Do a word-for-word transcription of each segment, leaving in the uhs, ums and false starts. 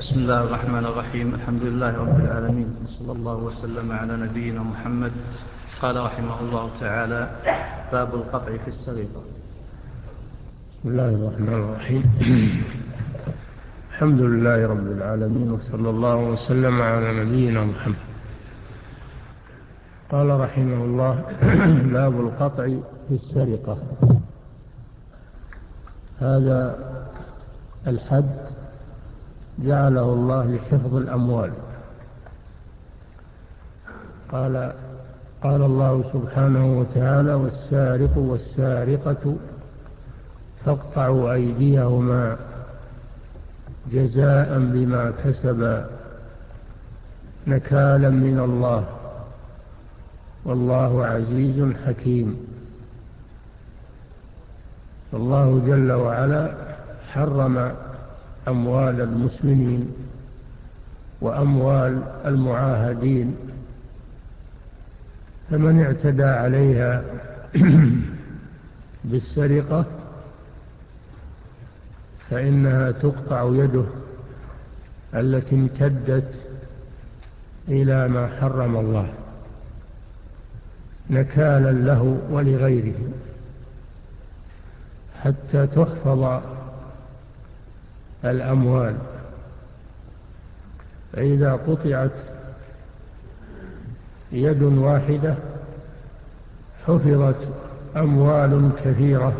بسم الله الرحمن الرحيم. الحمد لله رب العالمين، وصلى الله وسلم على نبينا محمد. قال رحمه الله تعالى: باب القطع في السرقة. بسم الله الرحمن الرحيم. الحمد لله رب العالمين، وصلى الله وسلم على نبينا محمد. قال رحمه الله: باب القطع في السرقة. هذا الحد جعله الله لحفظ الأموال. قال قال الله سبحانه وتعالى: والسارق والسارقة فاقطعوا أيديهما جزاء بما كسبا نكالا من الله والله عزيز حكيم. الله جل وعلا حرم أموال المسلمين وأموال المعاهدين، فمن اعتدى عليها بالسرقة فإنها تقطع يده التي امتدت إلى ما حرم الله نكالا له ولغيره، حتى تحفظ الأموال. فإذا قطعت يد واحدة حفظت أموال كثيرة،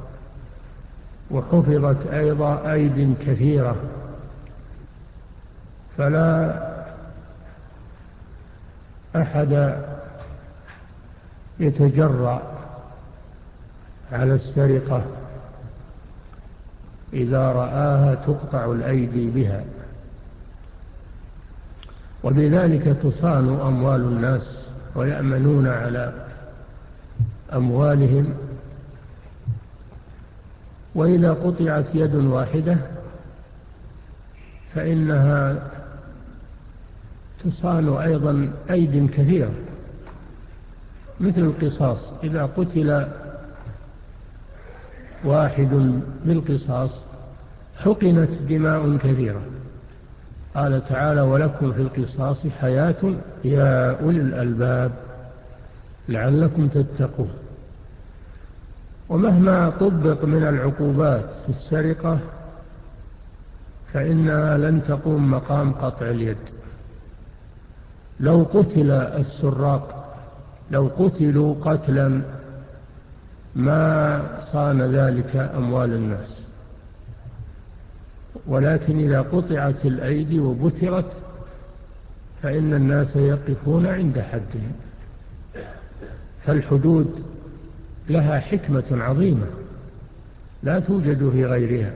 وحفظت أيضا أيد كثيرة، فلا أحد يتجرأ على السرقة إذا رآها تقطع الأيدي بها، وبذلك تصان أموال الناس ويأمنون على أموالهم. وإذا قطعت يد واحدة فإنها تصان أيضا أيد كثيرة، مثل القصاص. إذا قتل واحد بالقصاص حقنت دماء كثيرة. قال تعالى: ولكم في القصاص حياة يا أولي الألباب لعلكم تتقون. ومهما طبق من العقوبات في السرقة فإنها لن تقوم مقام قطع اليد. لو قتل السراق، لو قتلوا قتلا ما صان ذلك أموال الناس، ولكن إذا قطعت الأيدي وبترت فإن الناس يقفون عند حدهم. فالحدود لها حكمة عظيمة لا توجد في غيرها.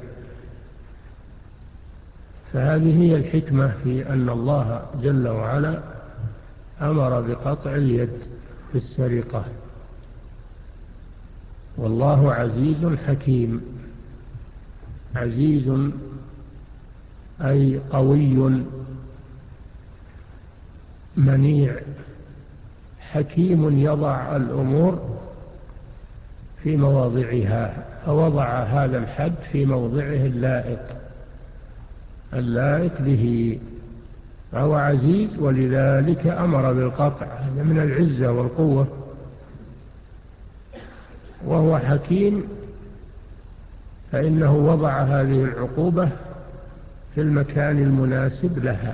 فهذه هي الحكمة في أن الله جل وعلا أمر بقطع اليد في السرقة. والله عزيز حكيم. عزيز أي قوي منيع، حكيم يضع الأمور في مواضعها، فوضع هذا الحد في موضعه اللائق اللائق به. فهو عزيز ولذلك أمر بالقطع، هذا من العزة والقوة. وهو حكيم فإنه وضع هذه العقوبة في المكان المناسب لها.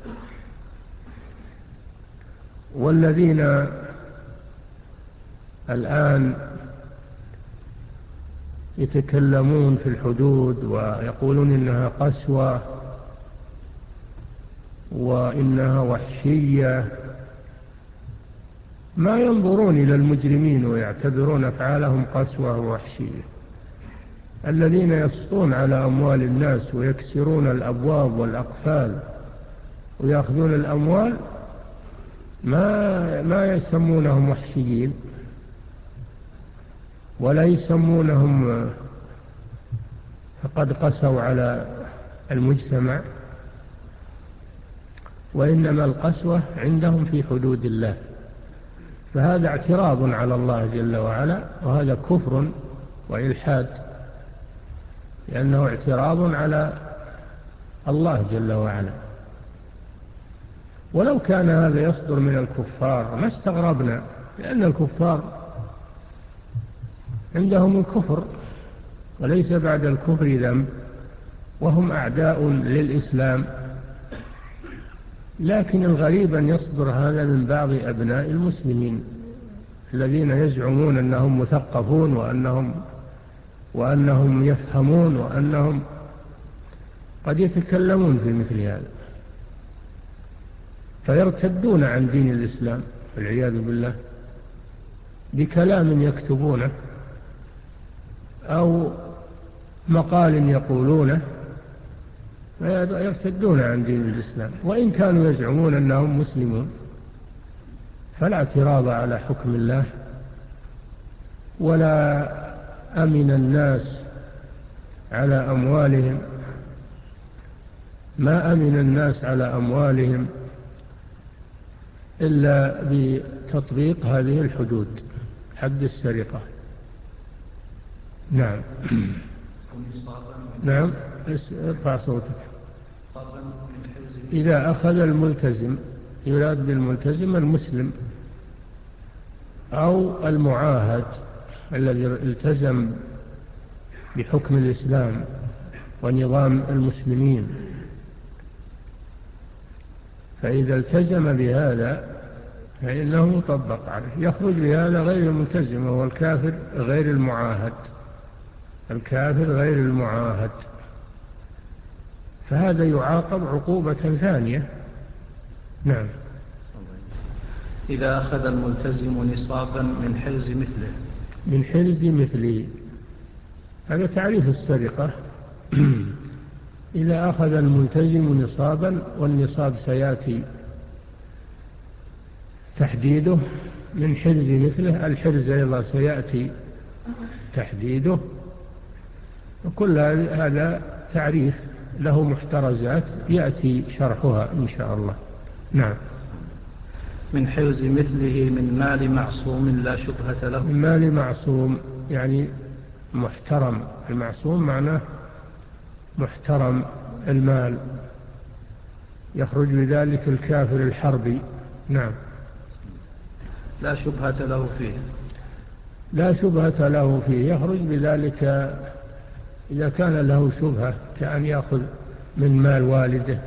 والذين الآن يتكلمون في الحدود ويقولون إنها قسوة وإنها وحشية ما ينظرون إلى المجرمين ويعتبرون أفعالهم قسوة ووحشية. الذين يسطون على أموال الناس ويكسرون الأبواب والأقفال ويأخذون الأموال ما ما يسمونهم وحشيين ولا يسمونهم فقد قسوا على المجتمع، وإنما القسوة عندهم في حدود الله. فهذا اعتراض على الله جل وعلا، وهذا كفر وإلحاد، لأنه اعتراض على الله جل وعلا. ولو كان هذا يصدر من الكفار ما استغربنا، لأن الكفار عندهم الكفر وليس بعد الكفر ذنب، وهم أعداء للإسلام. لكن الغريب أن يصدر هذا من بعض أبناء المسلمين الذين يزعمون أنهم مثقفون وأنهم, وأنهم يفهمون وأنهم قد يتكلمون في مثل هذا، فيرتدون عن دين الإسلام والعياذ بالله بكلام يكتبونه أو مقال يقولونه، يرتدون عن دين الإسلام وإن كانوا يزعمون أنهم مسلمون. فلا اعتراض على حكم الله، ولا أمن الناس على أموالهم، ما أمن الناس على أموالهم إلا بتطبيق هذه الحدود، حد السرقة. نعم. نعم، ارفع صوتك. إذا أخذ الملتزم، يراد بالملتزم المسلم أو المعاهد الذي التزم بحكم الإسلام ونظام المسلمين، فإذا التزم بهذا فإنه يطبق عليه. يخرج بهذا غير الملتزم وهو الكافر غير المعاهد، الكافر غير المعاهد، فهذا يعاقب عقوبة ثانية. نعم. إذا أخذ الملتزم نصابا من حرز مثله. من حرز مثله هذا تعريف السرقة. إذا أخذ الملتزم نصابا، والنصاب سيأتي تحديده، من حرز مثله، الحرز أيضا سيأتي تحديده، وكل هذا تعريف له محترزات يأتي شرحها إن شاء الله. نعم. من حرز مثله من مال معصوم لا شبهة له. من مال معصوم يعني محترم، المعصوم معناه محترم المال، يخرج بذلك الكافر الحربي. نعم. لا شبهة له فيه. لا شبهة له فيه يخرج بذلك إذا كان له شبهة، كأن يأخذ من مال والده،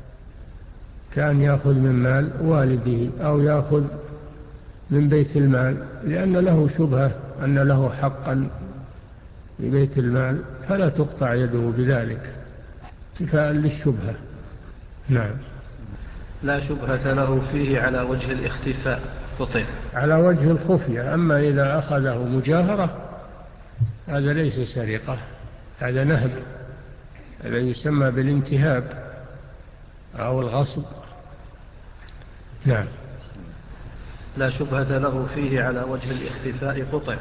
كأن يأخذ من مال والده أو يأخذ من بيت المال، لأن له شبهة أن له حقا في بيت المال، فلا تقطع يده بذلك اتفاء للشبهة. نعم. لا شبهة له فيه على وجه الاختفاء قطع. على وجه الخفية. أما إذا أخذه مجاهرة هذا ليس سرقة، هذا نهب، هذا يسمى بالانتهاب أو الغصب. نعم. لا شبهة له فيه على وجه الاختفاء قطع.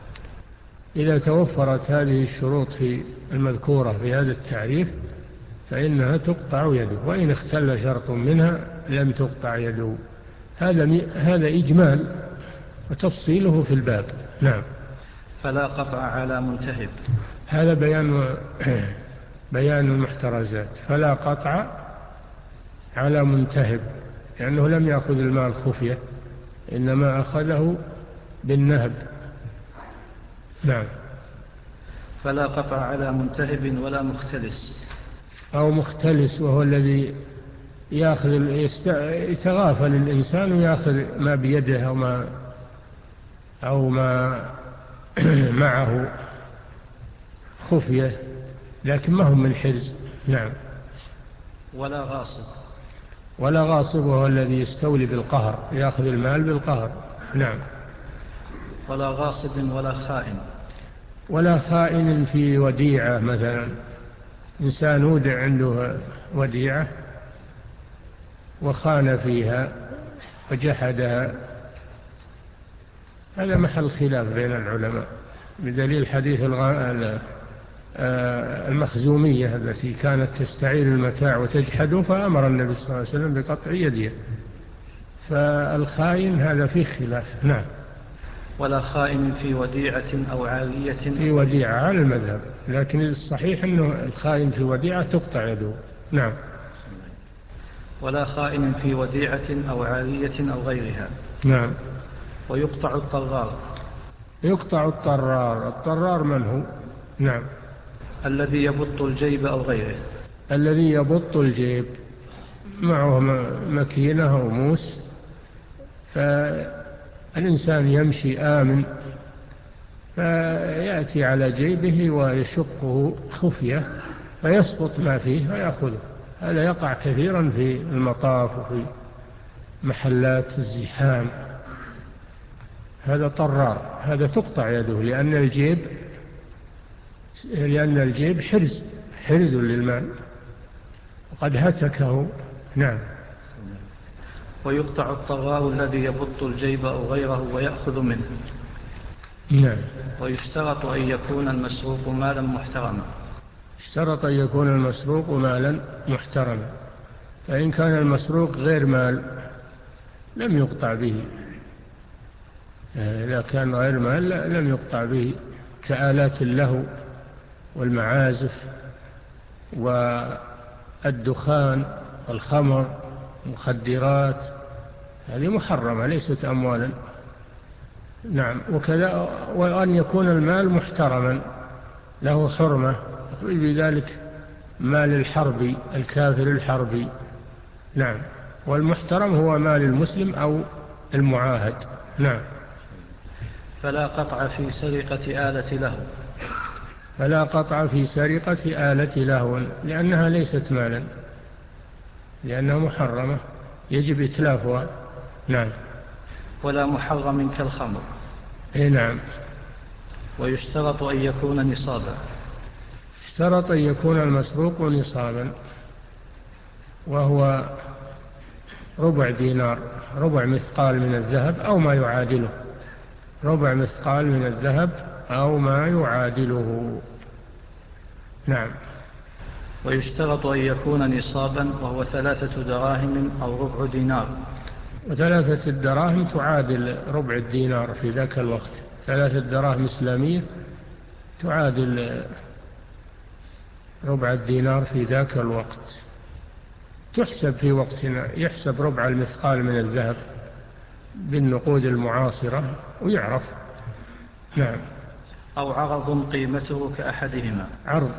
إذا توفرت هذه الشروط في المذكورة في هذا التعريف فإنها تقطع يده، وإن اختل شرط منها لم تقطع يده. هذا هذا إجمال وتفصيله في الباب. نعم. فلا قطع على منتهب. هذا بيان بيان المحترزات. فلا قطع على منتهب، لأنه لم يأخذ المال خفية، إنما أخذه بالنهب. نعم. فلا قطع على منتهب ولا مختلس. أو مختلس وهو الذي يأخذ يتغافل الإنسان ويأخذ ما بيده أو ما أو ما معه خفية لكن ما هم من حرز. نعم. ولا غاصب. ولا غاصب وهو الذي يستولي بالقهر، يأخذ المال بالقهر. نعم. ولا غاصب ولا خائن. ولا خائن في وديعة، مثلا إنسان ودع عنده وديعة وخان فيها وجحدها، هذا محل خلاف بين العلماء بدليل حديث المخزومية التي كانت تستعير المتاع وتجحده، فأمر النبي صلى الله عليه وسلم بقطع يدها. فالخائن هذا فيه خلاف. نعم. ولا خائن في وديعة أو عارية. في وديعة على المذهب، لكن الصحيح أنه الخائن في وديعة تقطع يده. نعم. ولا خائن في وديعة أو عارية أو غيرها. نعم. ويقطع الطرار. يقطع الطرار. الطرار من هو؟ نعم. الذي يبط الجيب أو غيره. الذي يبط الجيب، معه مكينة أو موس، فالإنسان يمشي آمن فيأتي على جيبه ويشقه خفية فيسقط ما فيه ويأخذه. هذا يقع كثيرا في المطاف وفي محلات الزحام. هذا طرار، هذا تقطع يده، لأن الجيب لأن الجيب حرز حرز للمال وقد هتكه. نعم. ويقطع الطرار الذي يبط الجيب أو غيره ويأخذ منه. نعم. ويشترط أن يكون المسروق مالا محترما. اشترط أن يكون المسروق مالا محترما، فإن كان المسروق غير مال لم يقطع به. إذا كان غير مال لم يقطع به، كآلات اللهو والمعازف والدخان والخمر والمخدرات، هذه محرمة ليست أموالا. نعم. وكذا وأن يكون المال محترما له حرمة، بذلك مال الحربي الكافر الحربي. نعم. والمحترم هو مال المسلم أو المعاهد. نعم. فلا قطع في سرقة آلة لهو. فلا قطع في سرقة آلة لهو، لأنها ليست مالا، لأنها محرمة يجب إتلافها. نعم. ولا محرم كالخمر. إيه نعم. ويشترط أن يكون نصابا. اشترط أن يكون المسروق نصابا، وهو ربع دينار، ربع مثقال من الذهب أو ما يعادله، ربع مثقال من الذهب أو ما يعادله. نعم. ويشترط أن يكون نصابا وهو ثلاثة دراهم أو ربع دينار. وثلاثة الدراهم تعادل ربع الدينار في ذاك الوقت. ثلاثة دراهم إسلامية تعادل ربع الدينار في ذاك الوقت. تحسب في وقتنا، يحسب ربع المثقال من الذهب بالنقود المعاصرة ويعرف. نعم. أو عرض قيمته كأحدهما. عرض.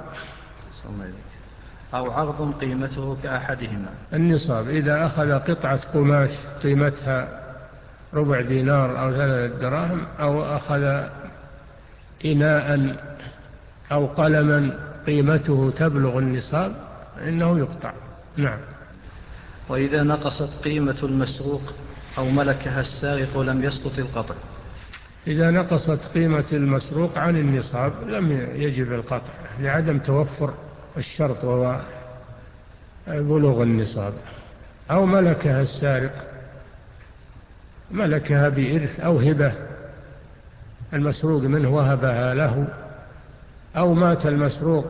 أو عرض قيمته كأحدهما. النصاب إذا أخذ قطعة قماش قيمتها ربع دينار أو ثلاثة دراهم، أو أخذ إناء أو قلما قيمته تبلغ النصاب إنه يقطع. نعم. وإذا نقصت قيمة المسروق أو ملكها السارق لم يسقط القطع. إذا نقصت قيمة المسروق عن النصاب لم يجب القطع، لعدم توفر الشرط وهو بلوغ النصاب. أو ملكها السارق، ملكها بإرث أو هبة، المسروق منه وهبها له، أو مات المسروق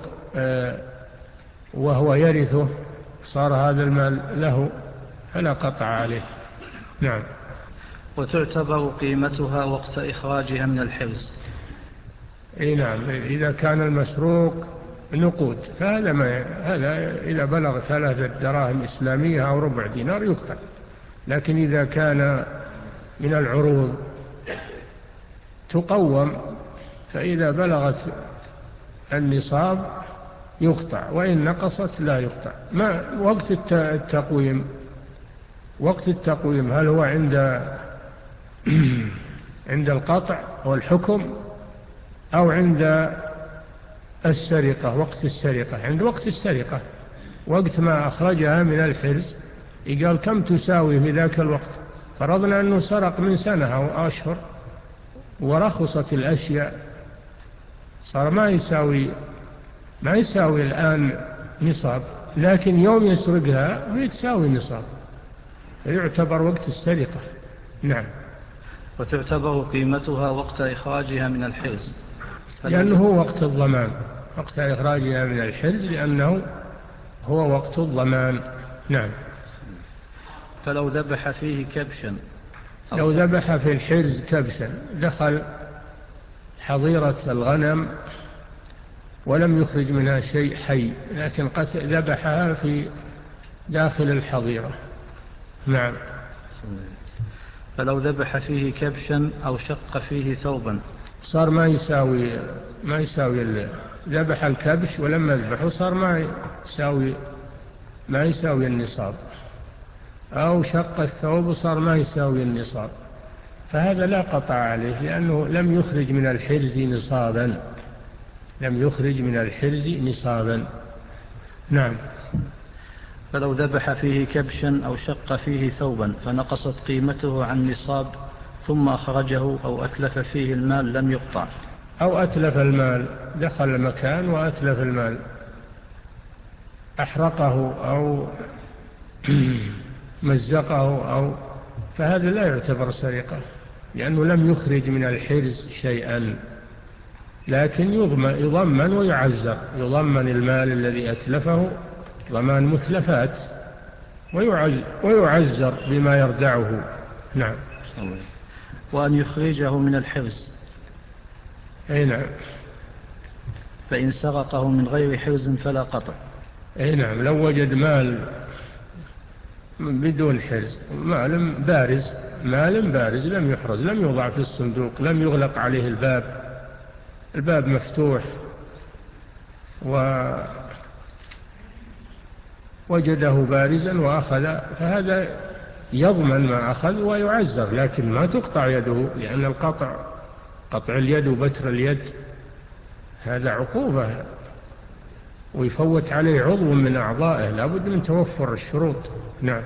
وهو يرثه صار هذا المال له فلا قطع عليه. نعم. وتعتبر قيمتها وقت إخراجها من الحرز. أي نعم. إذا كان المسروق نقود فهذا ما هذا إذا بلغ ثلاثة دراهم إسلامية أو ربع دينار يقطع. لكن إذا كان من العروض تقوم فإذا بلغت النصاب يقطع، وإن نقصت لا يقطع. ما وقت التقويم؟ وقت التقويم هل هو عند عند القطع والحكم أو عند السرقة؟ وقت السرقة، عند وقت السرقة، وقت ما أخرجها من الحرز يقال كم تساوي في ذاك الوقت. فرضنا أنه سرق من سنة أو أشهر ورخصت الأشياء، صار ما يساوي ما يساوي الآن نصاب، لكن يوم يسرقها هي تساوي نصاب، يعتبر وقت السرقة. نعم. وتعتبر قيمتها وقت إخراجها من الحرز، لأنه هو وقت الضمان، وقت إخراجها من الحرز لأنه هو وقت الضمان. نعم. فلو ذبح فيه كبشا، لو ذبح في الحرز كبشا، دخل حظيرة الغنم ولم يخرج منها شيء حي، لكن قد ذبحها في داخل الحظيرة. نعم. فلو ذبح فيه كبشا أو شق فيه ثوبا صار ما يساوي ما يساوي ذبح الكبش ولما ذبحه صار ما يساوي ما يساوي النصاب، أو شق الثوب وصار ما يساوي النصاب، فهذا لا قطع عليه لأنه لم يخرج من الحرز نصابا، لم يخرج من الحرز نصابا. نعم. فلو ذبح فيه كبشا أو شق فيه ثوبا فنقصت قيمته عن نصاب ثم أخرجه أو أتلف فيه المال لم يقطع. أو أتلف المال، دخل المكان وأتلف المال، أحرقه أو مزقه أو فهذا لا يعتبر سرقة لأنه لم يخرج من الحرز شيئا، لكن يضمن ويعزر، يضمن المال الذي أتلفه ضمان متلفات ويعزر بما يردعه. نعم. وأن يخرجه من الحرز. أي نعم. فإن سرقه من غير حرز فلا قطع. أي نعم. لو وجد مال بدون حرز، مال بارز، مال بارز لم يحرز، لم يوضع في الصندوق، لم يغلق عليه الباب، الباب مفتوح، ووجده بارزا وأخذ، فهذا يضمن ما أخذ ويعزر، لكن ما تقطع يده، لأن القطع قطع اليد وبتر اليد هذا عقوبة ويفوت عليه عضو من أعضائه، لابد من توفر الشروط. نعم.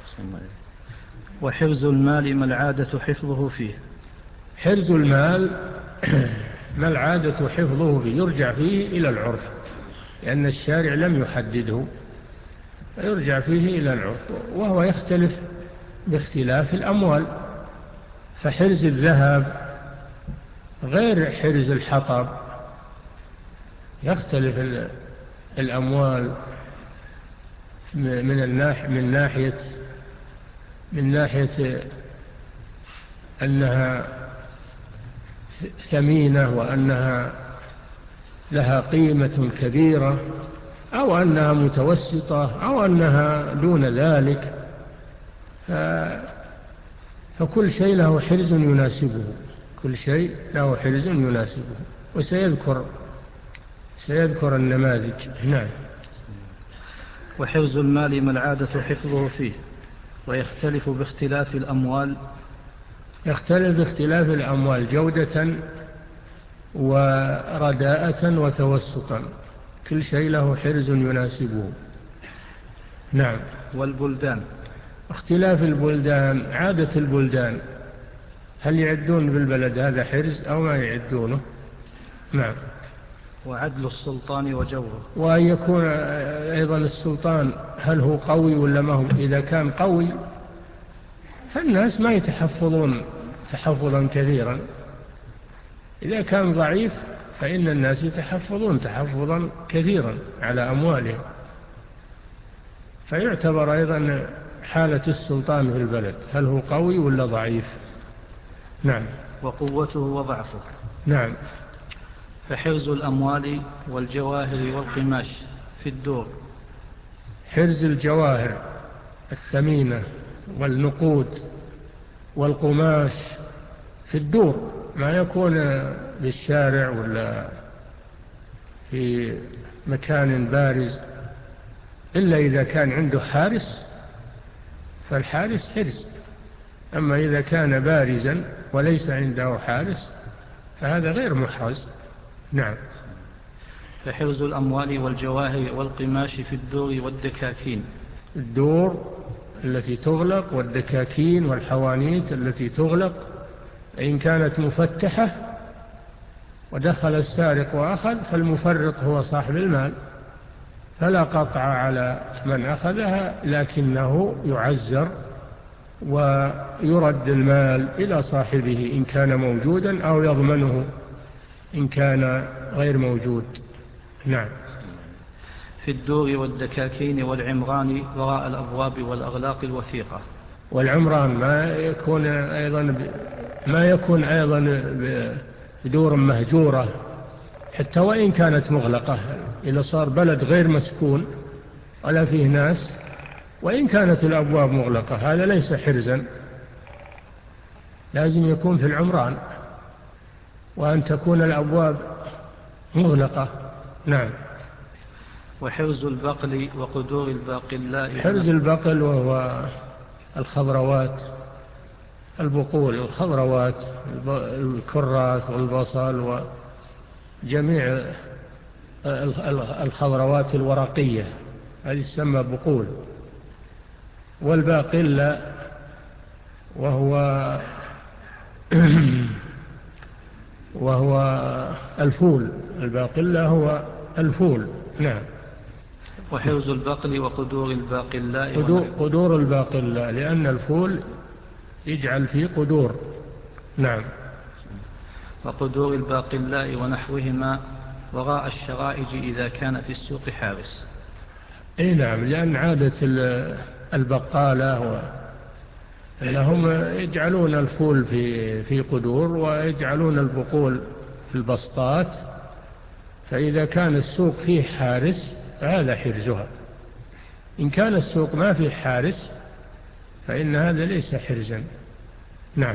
وحرز المال ما العادة حفظه فيه. حرز المال ما العادة حفظه فيه، يرجع فيه إلى العرف، لأن الشارع لم يحدده، يرجع فيه إلى العرف، وهو يختلف باختلاف الأموال، فحرز الذهب غير حرز الحطب، يختلف الأموال من الناحية من ناحية من ناحية أنها ثمينة وأنها لها قيمة كبيرة، أو أنها متوسطة، أو أنها دون ذلك، فكل شيء له حرز يناسبه، كل شيء له حرز يناسبه، وسيذكر سيذكر النماذج. نعم. وحرز المال ما العادة حفظه فيه، ويختلف باختلاف الأموال. يختلف باختلاف الأموال جودة ورداءة وتوسطا، كل شيء له حرز يناسبه. نعم. والبلدان. اختلاف البلدان، عادة البلدان، هل يعدون بالبلد هذا حرز أو ما يعدونه؟ نعم. وعدل السلطان وجوره، وأن يكون أيضا السلطان هل هو قوي ولا ما هو، إذا كان قوي فالناس ما يتحفظون تحفظا كثيرا، إذا كان ضعيف فإن الناس يتحفظون تحفظا كثيرا على أموالهم، فيعتبر أيضا حالة السلطان في البلد هل هو قوي ولا ضعيف. نعم. وقوته وضعفه. نعم. فحرز الأموال والجواهر والقماش في الدور. حرز الجواهر الثمينة والنقود والقماش في الدور، ما يكون بالشارع ولا في مكان بارز، إلا إذا كان عنده حارس فالحارس حرز، أما إذا كان بارزا وليس عنده حارس فهذا غير محرز. نعم. فحرز الأموال والجواهر والقماش في الدور والدكاكين. الدور التي تغلق والدكاكين والحوانيت التي تغلق، إن كانت مفتحة ودخل السارق وأخذ فالمفرط هو صاحب المال، فلا قطع على من أخذها، لكنه يعزر ويرد المال إلى صاحبه إن كان موجودا، أو يضمنه إن كان غير موجود. نعم. في الدور والدكاكين والعمران وراء الأبواب والأغلاق الوثيقة. والعمران ما يكون أيضا ما يكون أيضا بدور مهجورة حتى وإن كانت مغلقة، إذا صار بلد غير مسكون ولا فيه ناس وإن كانت الأبواب مغلقة هذا ليس حرزا، لازم يكون في العمران وأن تكون الأبواب مغلقة. نعم. وحرز البقل وقدور الباقلاء. حرز البقل وهو الخضروات، البقول، الخضروات، الكراث والبصل وجميع الخضروات الورقية، هذه تسمى بقول. والباقلة وهو وهو الفول، الباقلة هو الفول. نعم. وحرز البقل وقدور الباقلاء. قدور, قدور الباقلاء لأن الفول يجعل فيه قدور. نعم. وقدور الباقلاء ونحوهما وراء الشرائج إذا كان في السوق حارس. اي نعم، لأن عادة البقالة لهم يجعلون الفول في في قدور ويجعلون البقول في البسطات، فإذا كان السوق فيه حارس فهذا حرزها. إن كان السوق ما فيه حارس فإن هذا ليس حرزا. نعم.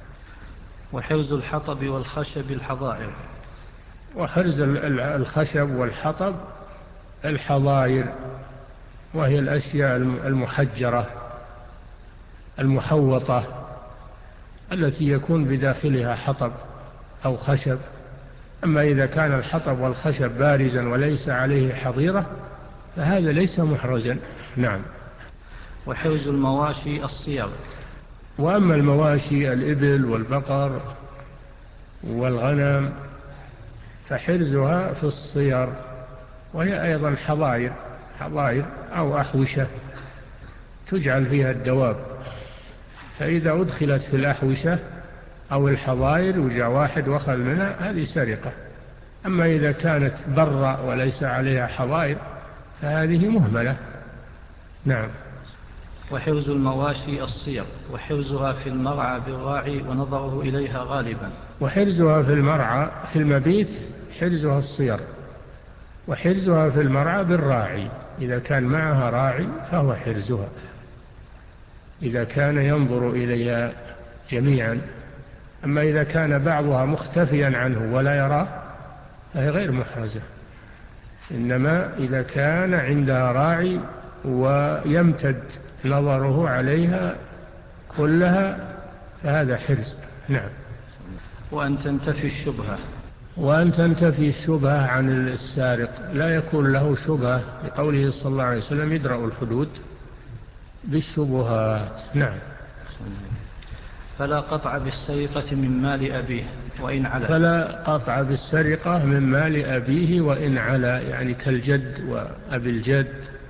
وحرز الحطب والخشب الحظائر. وحرز الخشب والحطب الحظائر، وهي الأشياء المحجرة المحوطة التي يكون بداخلها حطب أو خشب. أما إذا كان الحطب والخشب بارزا وليس عليه حظيرة فهذا ليس محرزا. نعم. وحرز المواشي الصيغ. وأما المواشي الإبل والبقر والغنم فحرزها في الصير، وهي أيضا حظائر، حظائر أو أحوشة تجعل فيها الدواب، فإذا أدخلت في الأحوشة أو الحظائر وجاء واحد وأخذ منها هذه سرقة. أما إذا كانت برا وليس عليها حظائر فهذه مهملة. نعم. وحرز المواشي الصير وحرزها في المرعى بالراعي ونظره إليها غالبا. وحرزها في المرعى في المبيت حرزها الصير، وحرزها في المرعى بالراعي، إذا كان معها راعي فهو حرزها، إذا كان ينظر إليها جميعا. أما إذا كان بعضها مختفيا عنه ولا يراه فهي غير محرزة، إنما إذا كان عندها راعي ويمتد نظره عليها كلها فهذا حرز. نعم. وأن تنتفي الشبهة. وأن تنتفي الشبهة عن السارق، لا يكون له شبهة، لقوله صلى الله عليه وسلم يدرأ الحدود بالشبهات. نعم. فلا قطع بالسرقة من مال أبيه وإن علا. فلا قطع بالسرقة من مال أبيه وإن علا، يعني كالجد وأبي الجد،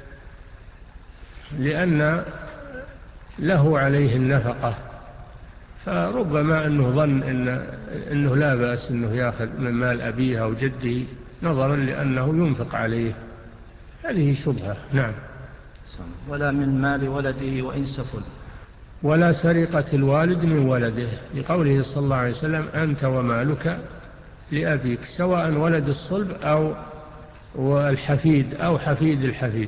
لأن له عليه النفقة، فربما أنه ظن إن إنه لا بأس أنه يأخذ من مال أبيه أو جده نظرا لأنه ينفق عليه، هذه شبهة. نعم. ولا من مال ولده وإن سفل. ولا سرقة الوالد من ولده، لقوله صلى الله عليه وسلم أنت ومالك لأبيك، سواء ولد الصلب أو الحفيد أو حفيد الحفيد.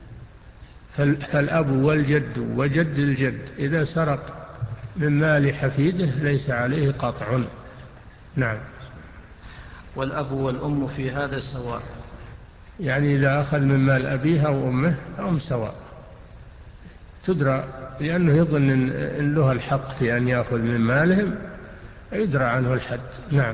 فالأب والجد وجد الجد إذا سرق من مال حفيده ليس عليه قطع. نعم. والأب والأم في هذا سواء، يعني إذا أخذ من مال أبيها وأمه هم سواء، تدرى، لأنه يظن إن له الحق في أن يأخذ من مالهم يدرى عنه الحد. نعم.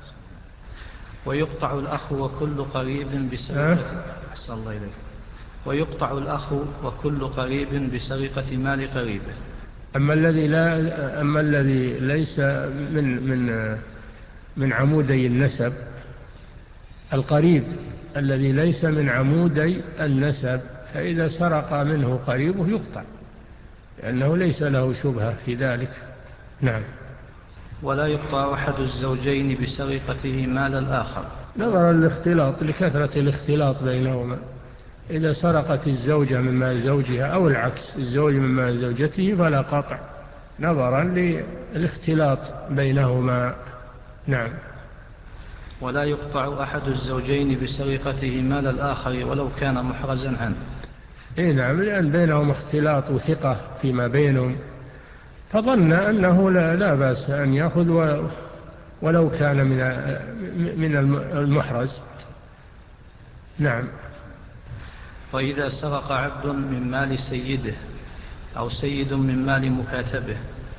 ويقطع الأخ وكل قريب بسرقة. أحسن الله إليك. ويقطع الأخ وكل قريب بسرقة مال قريبه. أما الذي لا أما الذي ليس من من من عمودي النسب، القريب الذي ليس من عمودي النسب، فإذا سرق منه قريبه يقطع، لأنه ليس له شبهة في ذلك. نعم. ولا يقطع أحد الزوجين بسرقته مال الآخر، نظرا للاختلاط، لكثرة الاختلاط بينهما. إذا سرقت الزوجة من مال زوجها أو العكس، الزوج من مال زوجته، فلا قطع نظرا للاختلاط بينهما. نعم. ولا يقطع أحد الزوجين بسرقته مال الآخر ولو كان محرزا عنه. إيه نعم، لأن بينهم اختلاط وثقة فيما بينهم، فظن أنه لا, لا بأس أن يأخذ ولو كان من من المحرز. نعم. وإذا سرق عبد من مال سيده أو سيد من مال مكاتبه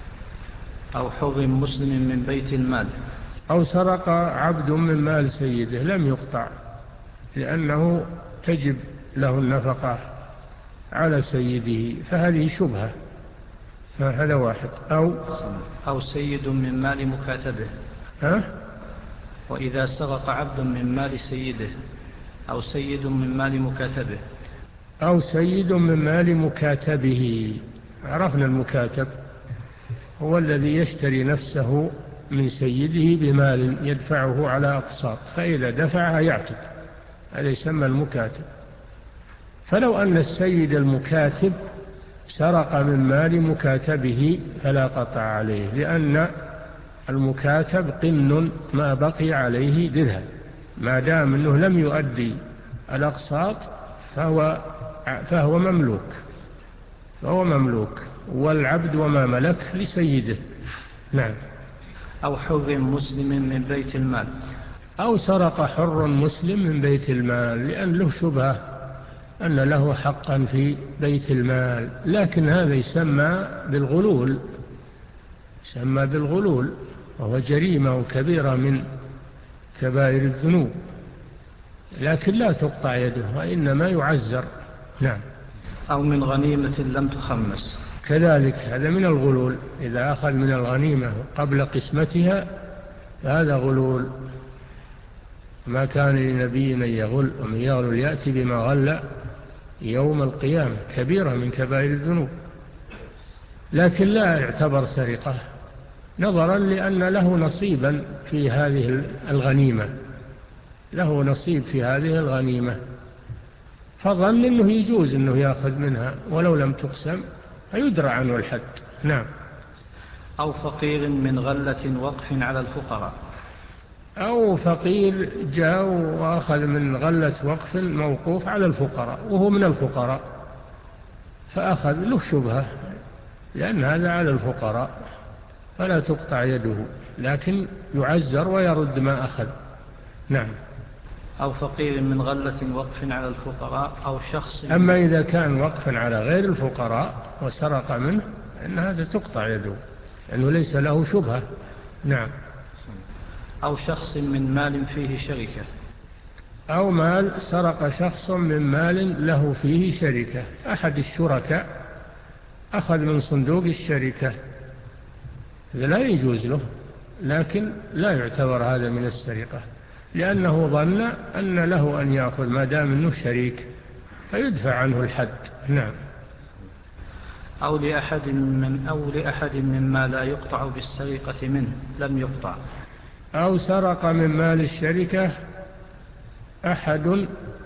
أو حر مسلم من بيت المال، أو سرق عبد من مال سيده لم يقطع، لأنه تجب له النفقة على سيده، فهذه شبهة. هذا واحد. أو أو سيد من مال مكاتبه. ها؟ وإذا سرق عبد من مال سيده أو سيد من مال مكاتبه. أو سيد من مال مكاتبه. عرفنا المكاتب هو الذي يشتري نفسه من سيده بمال يدفعه على أقساط، فإذا دفعها يعتق، هذا يسمى المكاتب. فلو أن السيد المكاتب سرق من مال مكاتبه فلا قطع عليه، لأن المكاتب قن ما بقي عليه درهم، ما دام أنه لم يؤدي الأقساط فهو, فهو مملوك فهو مملوك والعبد وما ملك لسيده. نعم. أو حر مسلم من بيت المال. أو سرق حر مسلم من بيت المال، لأن له شبهة أن له حقا في بيت المال، لكن هذا يسمى بالغلول يسمى بالغلول وهو جريمة كبيرة من كبائر الذنوب، لكن لا تقطع يده وإنما يعزر. نعم. أو من غنيمة لم تخمس، كذلك هذا من الغلول، إذا أخذ من الغنيمة قبل قسمتها فهذا غلول. ما كان لنبي أن يغل، ومن يغل يأتي بما غل يوم القيامة، كبيرة من كبائر الذنوب، لكن لا يعتبر سرقة نظرا لأن له نصيبا في هذه الغنيمة له نصيب في هذه الغنيمة فظن أنه يجوز أنه يأخذ منها ولو لم تقسم، فيدرى عنه الحد. نعم. أو فقير من غلة وقف على الفقراء. أو فقير جاء وأخذ من غلة وقف موقوف على الفقراء وهو من الفقراء، فأخذ له شبهة لأن هذا على الفقراء، فلا تقطع يده، لكن يعزر ويرد ما أخذ. نعم. أو فقير من غلة وقف على الفقراء أو شخص. أما إذا كان وقفا على غير الفقراء وسرق منه أن هذا تقطع يده لأنه ليس له شبهة. نعم. أو شخص من مال فيه شركة. أو مال سرق شخص من مال له فيه شركة، أحد الشركاء أخذ من صندوق الشركة، هذا لا يجوز له، لكن لا يعتبر هذا من السرقة لأنه ظن أن له أن يأخذ ما دام أنه شريك، فيدفع عنه الحد. نعم. أو لأحد من أو لأحد مما لا يقطع بالسرقة منه لم يقطع. أو سرق من مال الشركة أحد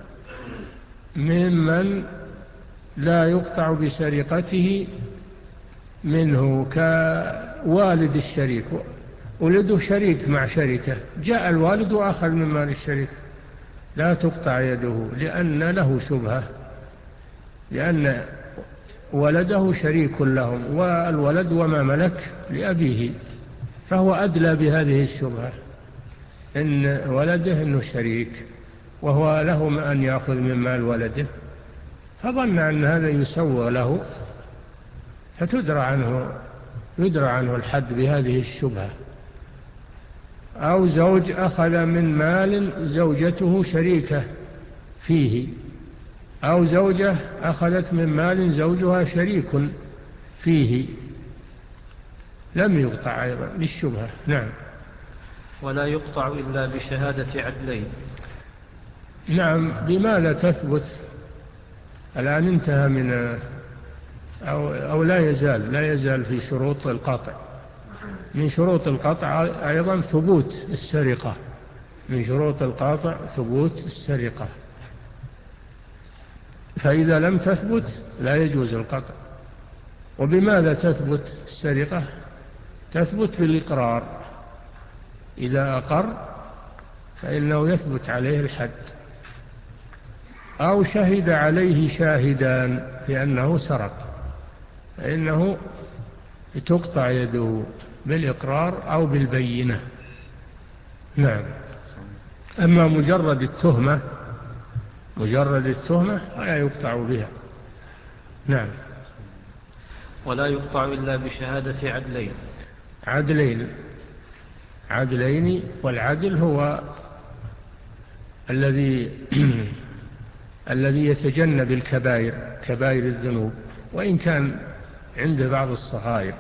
ممن لا يقطع بسرقته منه، كوالد الشريك، ولده شريك مع شركة، جاء الوالد وأخذ من مال الشريك لا تقطع يده لأن له شبهة، لأن ولده شريك لهم والولد وما ملك لأبيه، فهو أدلى بهذه الشبهة إن ولده إنه شريك وهو له أن يأخذ من مال ولده، فظن أن هذا يسوى له، فتدرى عنه يدرى عنه الحد بهذه الشبهة. أو زوج أخذ من مال زوجته شريكة فيه، أو زوجة أخذت من مال زوجها شريك فيه، لم يقطع أيضا للشبهة. نعم. ولا يقطع إلا بشهادة عدلين. نعم. بماذا تثبت؟ الآن انتهى من أو, أو لا يزال لا يزال في شروط القطع. من شروط القطع أيضا ثبوت السرقة، من شروط القطع ثبوت السرقة، فإذا لم تثبت لا يجوز القطع. وبماذا تثبت السرقة؟ تثبت بالإقرار، إذا أقر فإنه يثبت عليه الحد، أو شهد عليه شاهدان بأنه سرق فإنه تقطع يده بالإقرار أو بالبينة. نعم. أما مجرد التهمة مجرد التهمة لا يقطع بها. نعم. ولا يقطع إلا بشهادة عدلين عدلين عدلين والعدل هو الذي الذي يتجنب الكبائر كبائر الذنوب وإن كان عنده بعض الصغائر،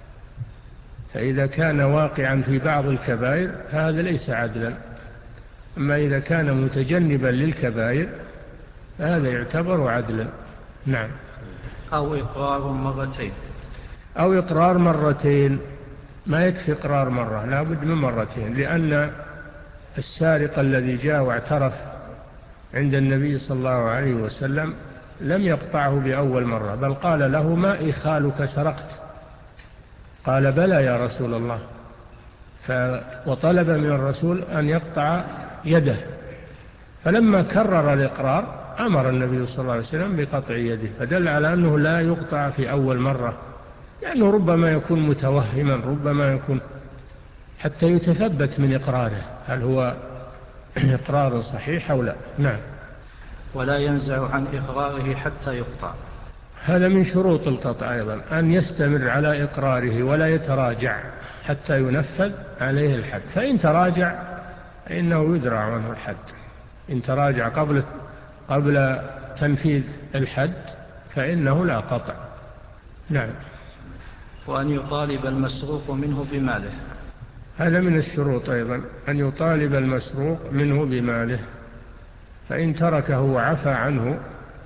فإذا كان واقعا في بعض الكبائر هذا ليس عدلا، أما إذا كان متجنبا للكبائر هذا يعتبر عدلا. نعم. أو إقرار مرتين أو إقرار مرتين، ما يكفي إقرار مرة، لا بد من مرتين، لأن السارق الذي جاء واعترف عند النبي صلى الله عليه وسلم لم يقطعه بأول مرة، بل قال له: ما إخالك سرقت؟ قال: بلى يا رسول الله. ف... وطلب من الرسول أن يقطع يده، فلما كرر الإقرار أمر النبي صلى الله عليه وسلم بقطع يده، فدل على أنه لا يقطع في أول مرة، لأنه ربما يكون متوهما، ربما يكون حتى يتثبت من إقراره هل هو إقرار صحيح أو لا. نعم. ولا ينزع عن إقراره حتى يقطع. هذا من شروط القطع أيضا، أن يستمر على إقراره ولا يتراجع حتى ينفذ عليه الحد، فإن تراجع فإنه يدرع عنه الحد، إن تراجع قبل قبل تنفيذ الحد فإنه لا قطع. نعم. وأن يطالب المسروق منه بماله. هذا من الشروط أيضا، أن يطالب المسروق منه بماله، فإن تركه وعفى عنه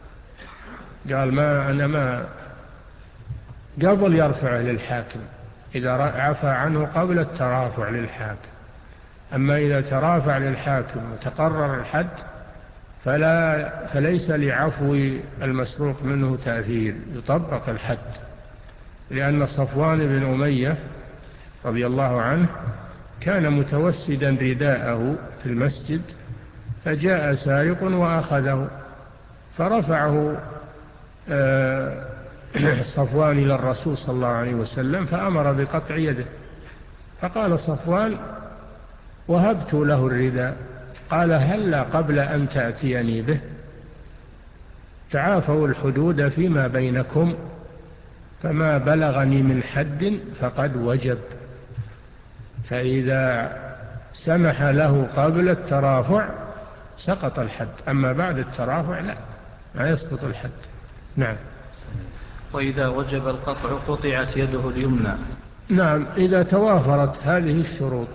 قال ما أنا ما قبل يرفعه للحاكم، إذا عفى عنه قبل الترافع للحاكم. أما إذا ترافع للحاكم وتقرر الحد فلا فليس لعفو المسروق منه تأثير، يطبق الحد، لأن صفوان بن أمية رضي الله عنه كان متوسدا رداءه في المسجد، فجاء سارق وأخذه، فرفعه صفوان إلى الرسول صلى الله عليه وسلم فأمر بقطع يده، فقال صفوان: وهبت له الرداء. قال: هلا قبل أن تأتيني به؟ تعافوا الحدود فيما بينكم، فما بلغني من حد فقد وجب. فإذا سمح له قبل الترافع سقط الحد، أما بعد الترافع لا، لا يسقط الحد. نعم. وإذا وجب القطع قطعت يده اليمنى. نعم، إذا توافرت هذه الشروط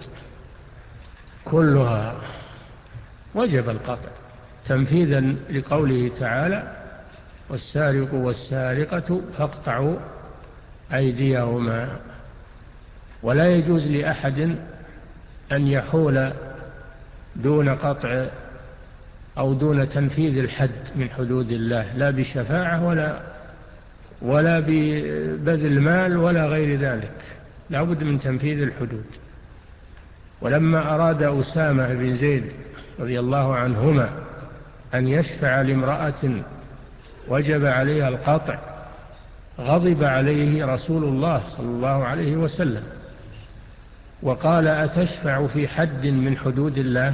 كلها وجب القطع تنفيذا لقوله تعالى: والسارق والسارقة فاقطعوا أيديهما. ولا يجوز لأحد أن يحول دون قطع أو دون تنفيذ الحد من حدود الله، لا بشفاعة ولا ولا ببذل مال ولا غير ذلك، لا بد من تنفيذ الحدود. ولما أراد أسامة بن زيد رضي الله عنهما أن يشفع لامرأة وجب عليها القطع غضب عليه رسول الله صلى الله عليه وسلم وقال: أتشفع في حد من حدود الله؟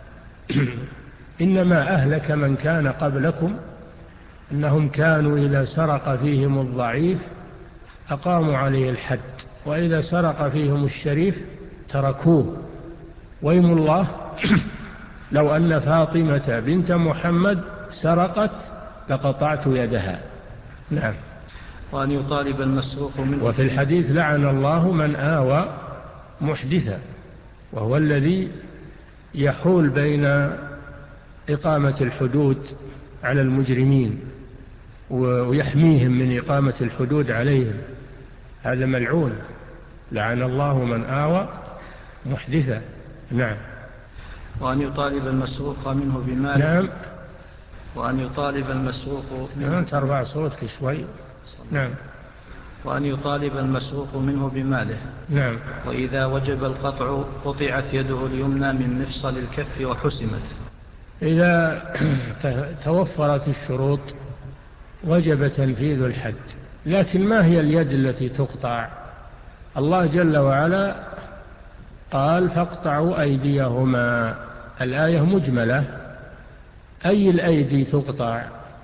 إنما أهلك من كان قبلكم أنهم كانوا إذا سرق فيهم الضعيف أقاموا عليه الحد، وإذا سرق فيهم الشريف تركوه. ويم الله لو أن فاطمة بنت محمد سرقت لقطعت يدها. نعم. وأن يطالب المسروق منه. وفي الحديث: لعن الله من آوى محدثا، وهو الذي يحول بين إقامة الحدود على المجرمين ويحميهم من إقامة الحدود عليهم، هذا ملعون. لعن الله من آوى محدثا. نعم. وأن يطالب المسروق منه بمال. نعم. وأن يطالب المسروق منه. نعم. ترفع صوتك شوي. نعم. وأن يطالب المسروق منه بماله. نعم. وإذا وجب القطع قطعت يده اليمنى من مفصل الكف وحسمت. إذا توفرت الشروط وجب تنفيذ الحد. لكن ما هي اليد التي تقطع؟ الله جل وعلا قال فاقطعوا أيديهما. الآية مجملة، أي الأيدي تقطع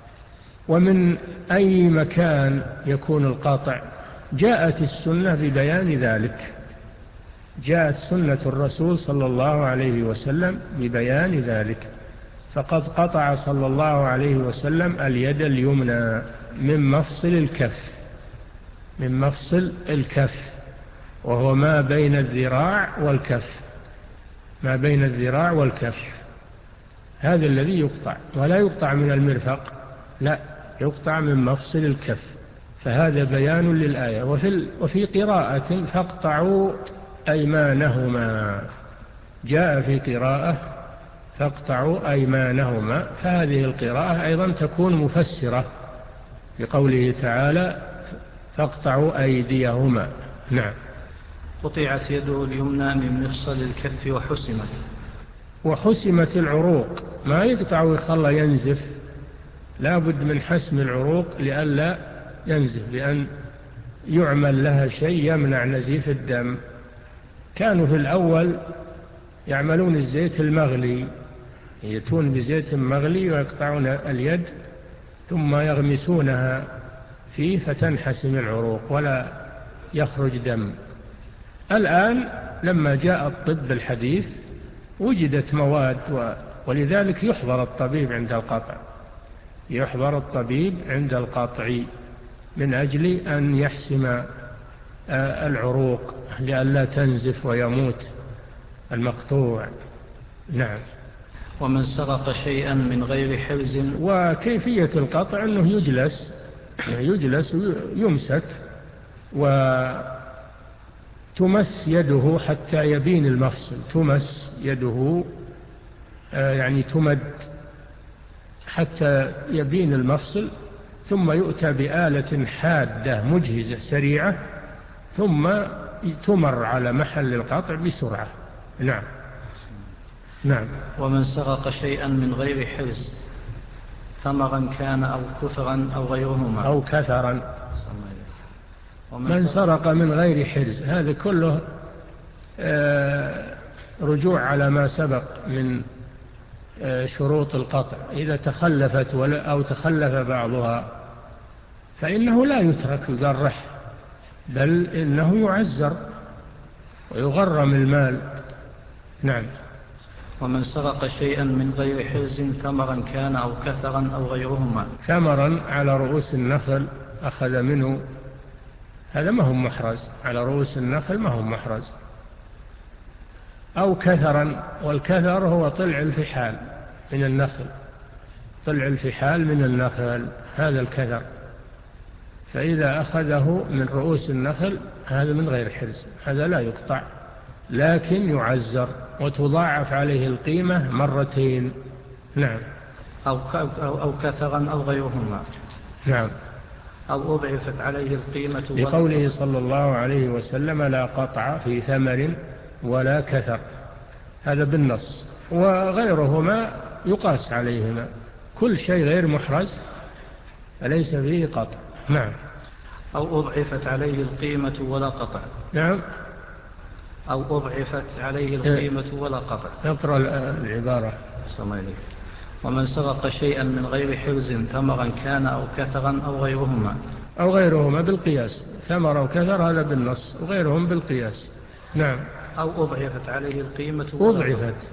ومن أي مكان يكون القطع؟ جاءت السنة ببيان ذلك، جاءت سنة الرسول صلى الله عليه وسلم ببيان ذلك. فقد قطع صلى الله عليه وسلم اليد اليمنى من مفصل الكف، من مفصل الكف وهو ما بين الذراع والكف، ما بين الذراع والكف، هذا الذي يقطع. ولا يقطع من المرفق، لا، يقطع من مفصل الكف. فهذا بيان للآية. وفي, وفي قراءة فاقطعوا أيمانهما، جاء في قراءة فاقطعوا أيمانهما، فهذه القراءة أيضا تكون مفسرة بقوله تعالى فاقطعوا أيديهما. نعم. قطعت يده اليمنى من مفصل الكف وحسمت. وحسمت العروق، ما يقطع ويخلى ينزف، لا بد من حسم العروق لئلا ينزف، بأن يعمل لها شيء يمنع نزيف الدم. كانوا في الأول يعملون الزيت المغلي، يأتون بزيت مغلي ويقطعون اليد ثم يغمسونها فيه فتنحسم العروق ولا يخرج دم. الآن لما جاء الطب الحديث وجدت مواد و... ولذلك يحضر الطبيب عند القطع، يحضر الطبيب عند القطع من أجل أن يحسم العروق لئلا تنزف ويموت المقطوع. نعم. ومن سرق شيئا من غير حرز. وكيفية القطع أنه يجلس يجلس يمسك وتمس يده حتى يبين المفصل، تمس يده يعني تمد حتى يبين المفصل، ثم يؤتى بآلة حادة مجهزة سريعة ثم تمر على محل القطع بسرعة. نعم. نعم. ومن سرق شيئا من غير حرز ثمرا كان أو كثرا أو غيرهما أو كثرا. من سرق من غير حرز هذا كله رجوع على ما سبق من شروط القطع. إذا تخلفت أو تخلف بعضها فإنه لا يترك يجرح، بل إنه يعزر ويغرم المال. نعم. ومن سرق شيئا من غير حرز ثمرا كان أو كثرا أو غيرهما. ثمرا على رؤوس النخل أخذ منه، هذا ما هو محرز، على رؤوس النخل ما هو محرز. أو كثرا، والكثر هو طلع الفحال من النخل، طلع الفحال من النخل هذا الكثر. فإذا أخذه من رؤوس النخل هذا من غير حرز، هذا لا يقطع لكن يعزر وتضاعف عليه القيمة مرتين. نعم. أو, أو كثرا أو غيرهما. نعم. أو أضعفت عليه القيمة. لقوله صلى الله عليه وسلم لا قطع في ثمر ولا كثر، هذا بالنص. وغيرهما يقاس عليهما، كل شيء غير محرز فليس فيه قطع. نعم. أو أضعفت عليه القيمة ولا قطع. نعم. أو أضعفت عليه القيمة ولا قطع. اقرأ العبارة. ومن سرق شيئا من غير حرز ثمرا كان أو كثرا أو غيرهما. أو غيرهما بالقياس، ثمر أو كثر هذا بالنص، وغيرهم بالقياس. نعم. أو أضعفت عليه القيمة. أضعفت.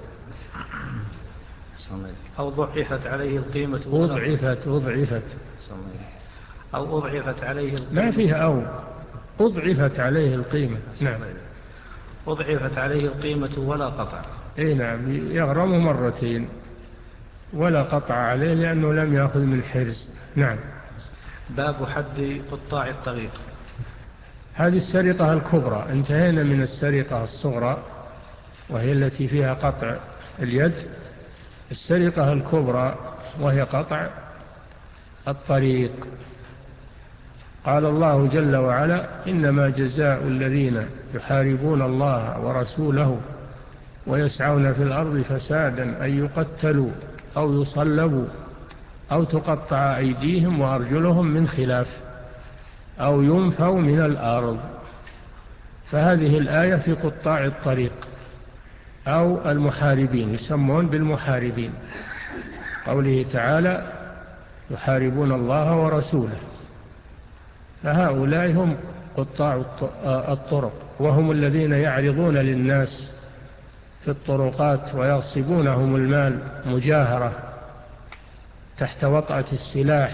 أو ضعفت عليه القيمة. أضعفت. أضعفت. أو أضعفت عليه القيمة. ما فيها أو، أضعفت عليه القيمة. نعم. أضعفت عليه القيمة ولا قطع. إيه نعم، يغرمه مرتين ولا قطع عليه لأنه لم يأخذ من حرز. نعم. باب حد قطاع الطريق. هذه السرقة الكبرى، انتهينا من السرقة الصغرى وهي التي فيها قطع اليد. السرقة الكبرى وهي قطع الطريق. قال الله جل وعلا: إنما جزاء الذين يحاربون الله ورسوله ويسعون في الأرض فسادا أن يقتلوا أو يصلبوا أو تقطع أيديهم وأرجلهم من خلاف أو ينفوا من الأرض. فهذه الآية في قطاع الطريق أو المحاربين، يسمون بالمحاربين، قوله تعالى: يحاربون الله ورسوله. فهؤلاء هم قطاع الطرق، وهم الذين يعرضون للناس في الطرقات ويغصبونهم المال مجاهرة تحت وطأة السلاح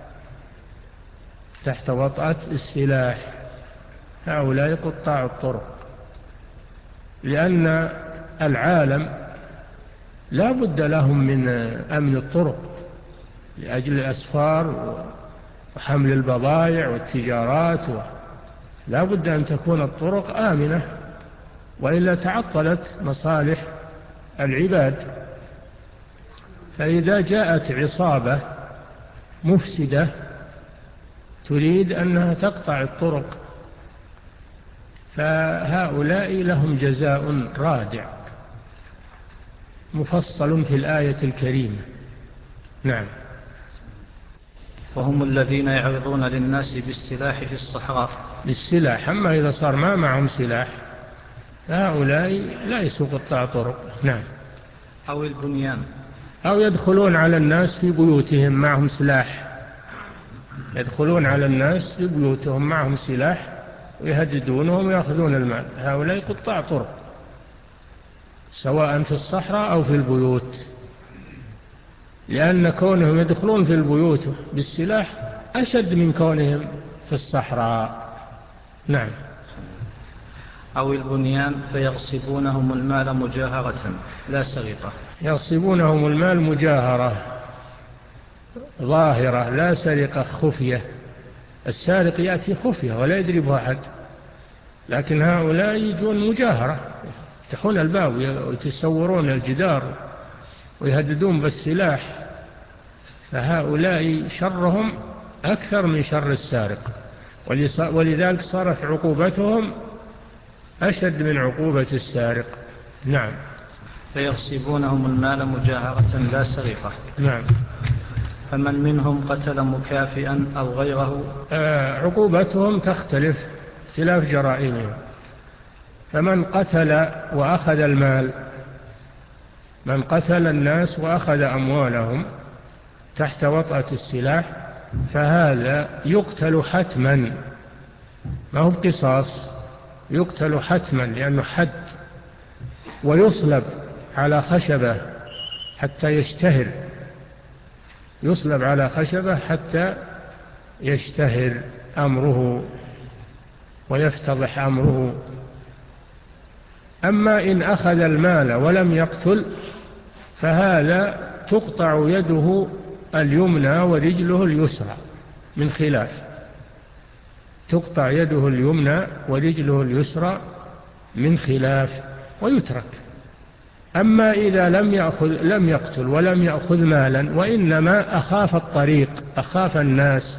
تحت وطأة السلاح هؤلاء قطاع الطرق، لأن العالم لا بد لهم من أمن الطرق لأجل الأسفار وحمل البضائع والتجارات، لا بد أن تكون الطرق آمنة، وإلا تعطلت مصالح العباد. فإذا جاءت عصابة مفسدة تريد أنها تقطع الطرق، فهؤلاء لهم جزاء رادع مفصل في الآية الكريمة. نعم. وهم الذين يعرضون للناس بالسلاح في الصحراء. بالسلاح، أما إذا صار ما معهم سلاح فهؤلاء ليسوا قطاع طرق. نعم. أو البنيان، أو يدخلون على الناس في بيوتهم معهم سلاح، يدخلون على الناس في بيوتهم معهم سلاح ويهددونهم ويأخذون المال، هؤلاء قطاع طرق سواء في الصحراء أو في البيوت، لأن كونهم يدخلون في البيوت بالسلاح أشد من كونهم في الصحراء. نعم. أو البنيان فيغصبونهم المال مجاهرة لا سرقة. يغصبونهم المال مجاهرة ظاهرة لا سرقة خفية. السارق يأتي خفية ولا يدري به أحد، لكن هؤلاء يجون مجاهرة، يفتحون الباب ويتسورون الجدار ويهددون بالسلاح، فهؤلاء شرهم أكثر من شر السارق، ولذلك صارت عقوبتهم أشد من عقوبة السارق. نعم. فيغصبونهم المال مجاهرة لا سرقة. نعم. فمن منهم قتل مكافئا أو غيره. آه عقوبتهم تختلف اختلاف جرائمهم. فمن قتل وأخذ المال، من قتل الناس وأخذ أموالهم تحت وطأة السلاح فهذا يقتل حتما، ما هو بقصاص، يقتل حتما لأنه حد، ويصلب على خشبة حتى يشتهر، يصلب على خشبة حتى يشتهر أمره ويفتضح أمره. أما إن أخذ المال ولم يقتل فهذا تقطع يده اليمنى ورجله اليسرى من خلاف، تقطع يده اليمنى ورجله اليسرى من خلاف ويترك. أما إذا لم يأخذ لم يقتل ولم يأخذ مالا وإنما أخاف الطريق، أخاف الناس،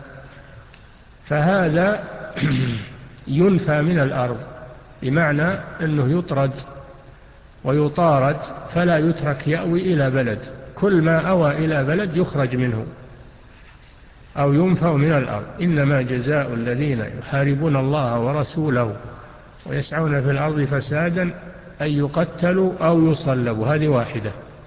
فهذا ينفى من الأرض، بمعنى أنه يطرد ويطارد فلا يترك يأوي إلى بلد، كل ما أوى إلى بلد يخرج منه أو ينفى من الأرض. إنما جزاء الذين يحاربون الله ورسوله ويسعون في الأرض فسادا أن يقتلوا أو يصلبوا، هذه واحدة،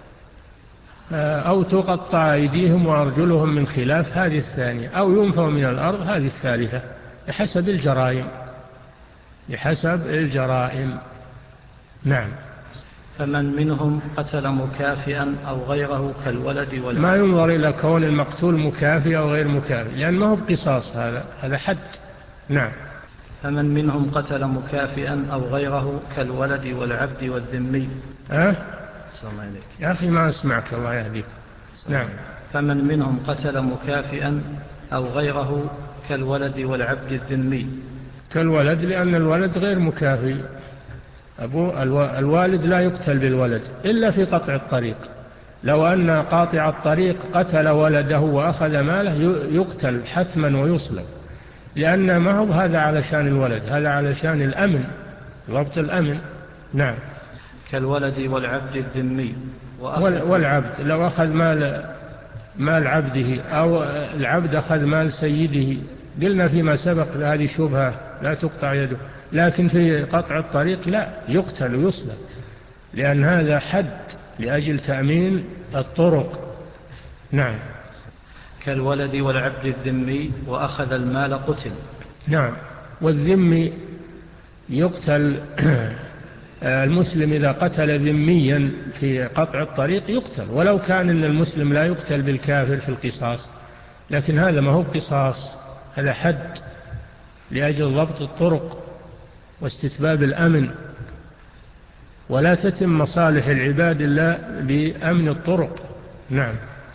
أو تقطع أيديهم وأرجلهم من خلاف، هذه الثانية، أو ينفوا من الأرض، هذه الثالثة، بحسب الجرائم، بحسب الجرائم. نعم. فمن منهم قتل مكافئا أو غيره كالولد والعبد. ما ينظر إلى كون المقتول مكافئ أو غير مكافئ، لأن ما هو بقصاص، هذا هذا حد. نعم. فمن منهم قتل مكافئا أو غيره كالولد والعبد والذمي. أه؟ السلام عليك يا أخي ما أسمعك، الله يهديك. نعم. فمن منهم قتل مكافئا أو غيره كالولد والعبد الذمي. كالولد لأن الولد غير مكافئ، أبو الوالد لا يقتل بالولد إلا في قطع الطريق. لو أن قاطع الطريق قتل ولده وأخذ ماله يقتل حتما ويصلب، لأن ما هو هذا علشان الولد، هذا علشان الأمن، ضبط الأمن. نعم. كالولد والعبد الذمي والعبد لو أخذ مال مال عبده أو العبد أخذ مال سيده، قلنا فيما سبق هذه شبهة لا تقطع يده، لكن في قطع الطريق لا، يقتل ويصلب، لأن هذا حد لأجل تأمين الطرق. نعم. كالولد والعبد الذمي وأخذ المال قتل. نعم. والذمي يقتل المسلم إذا قتل ذميا في قطع الطريق يقتل، ولو كان إن المسلم لا يقتل بالكافر في القصاص، لكن هذا ما هو قصاص، هذا حد لأجل ضبط الطرق واستتباب الأمن، ولا تتم مصالح العباد إلا بأمن الطرق. نعم.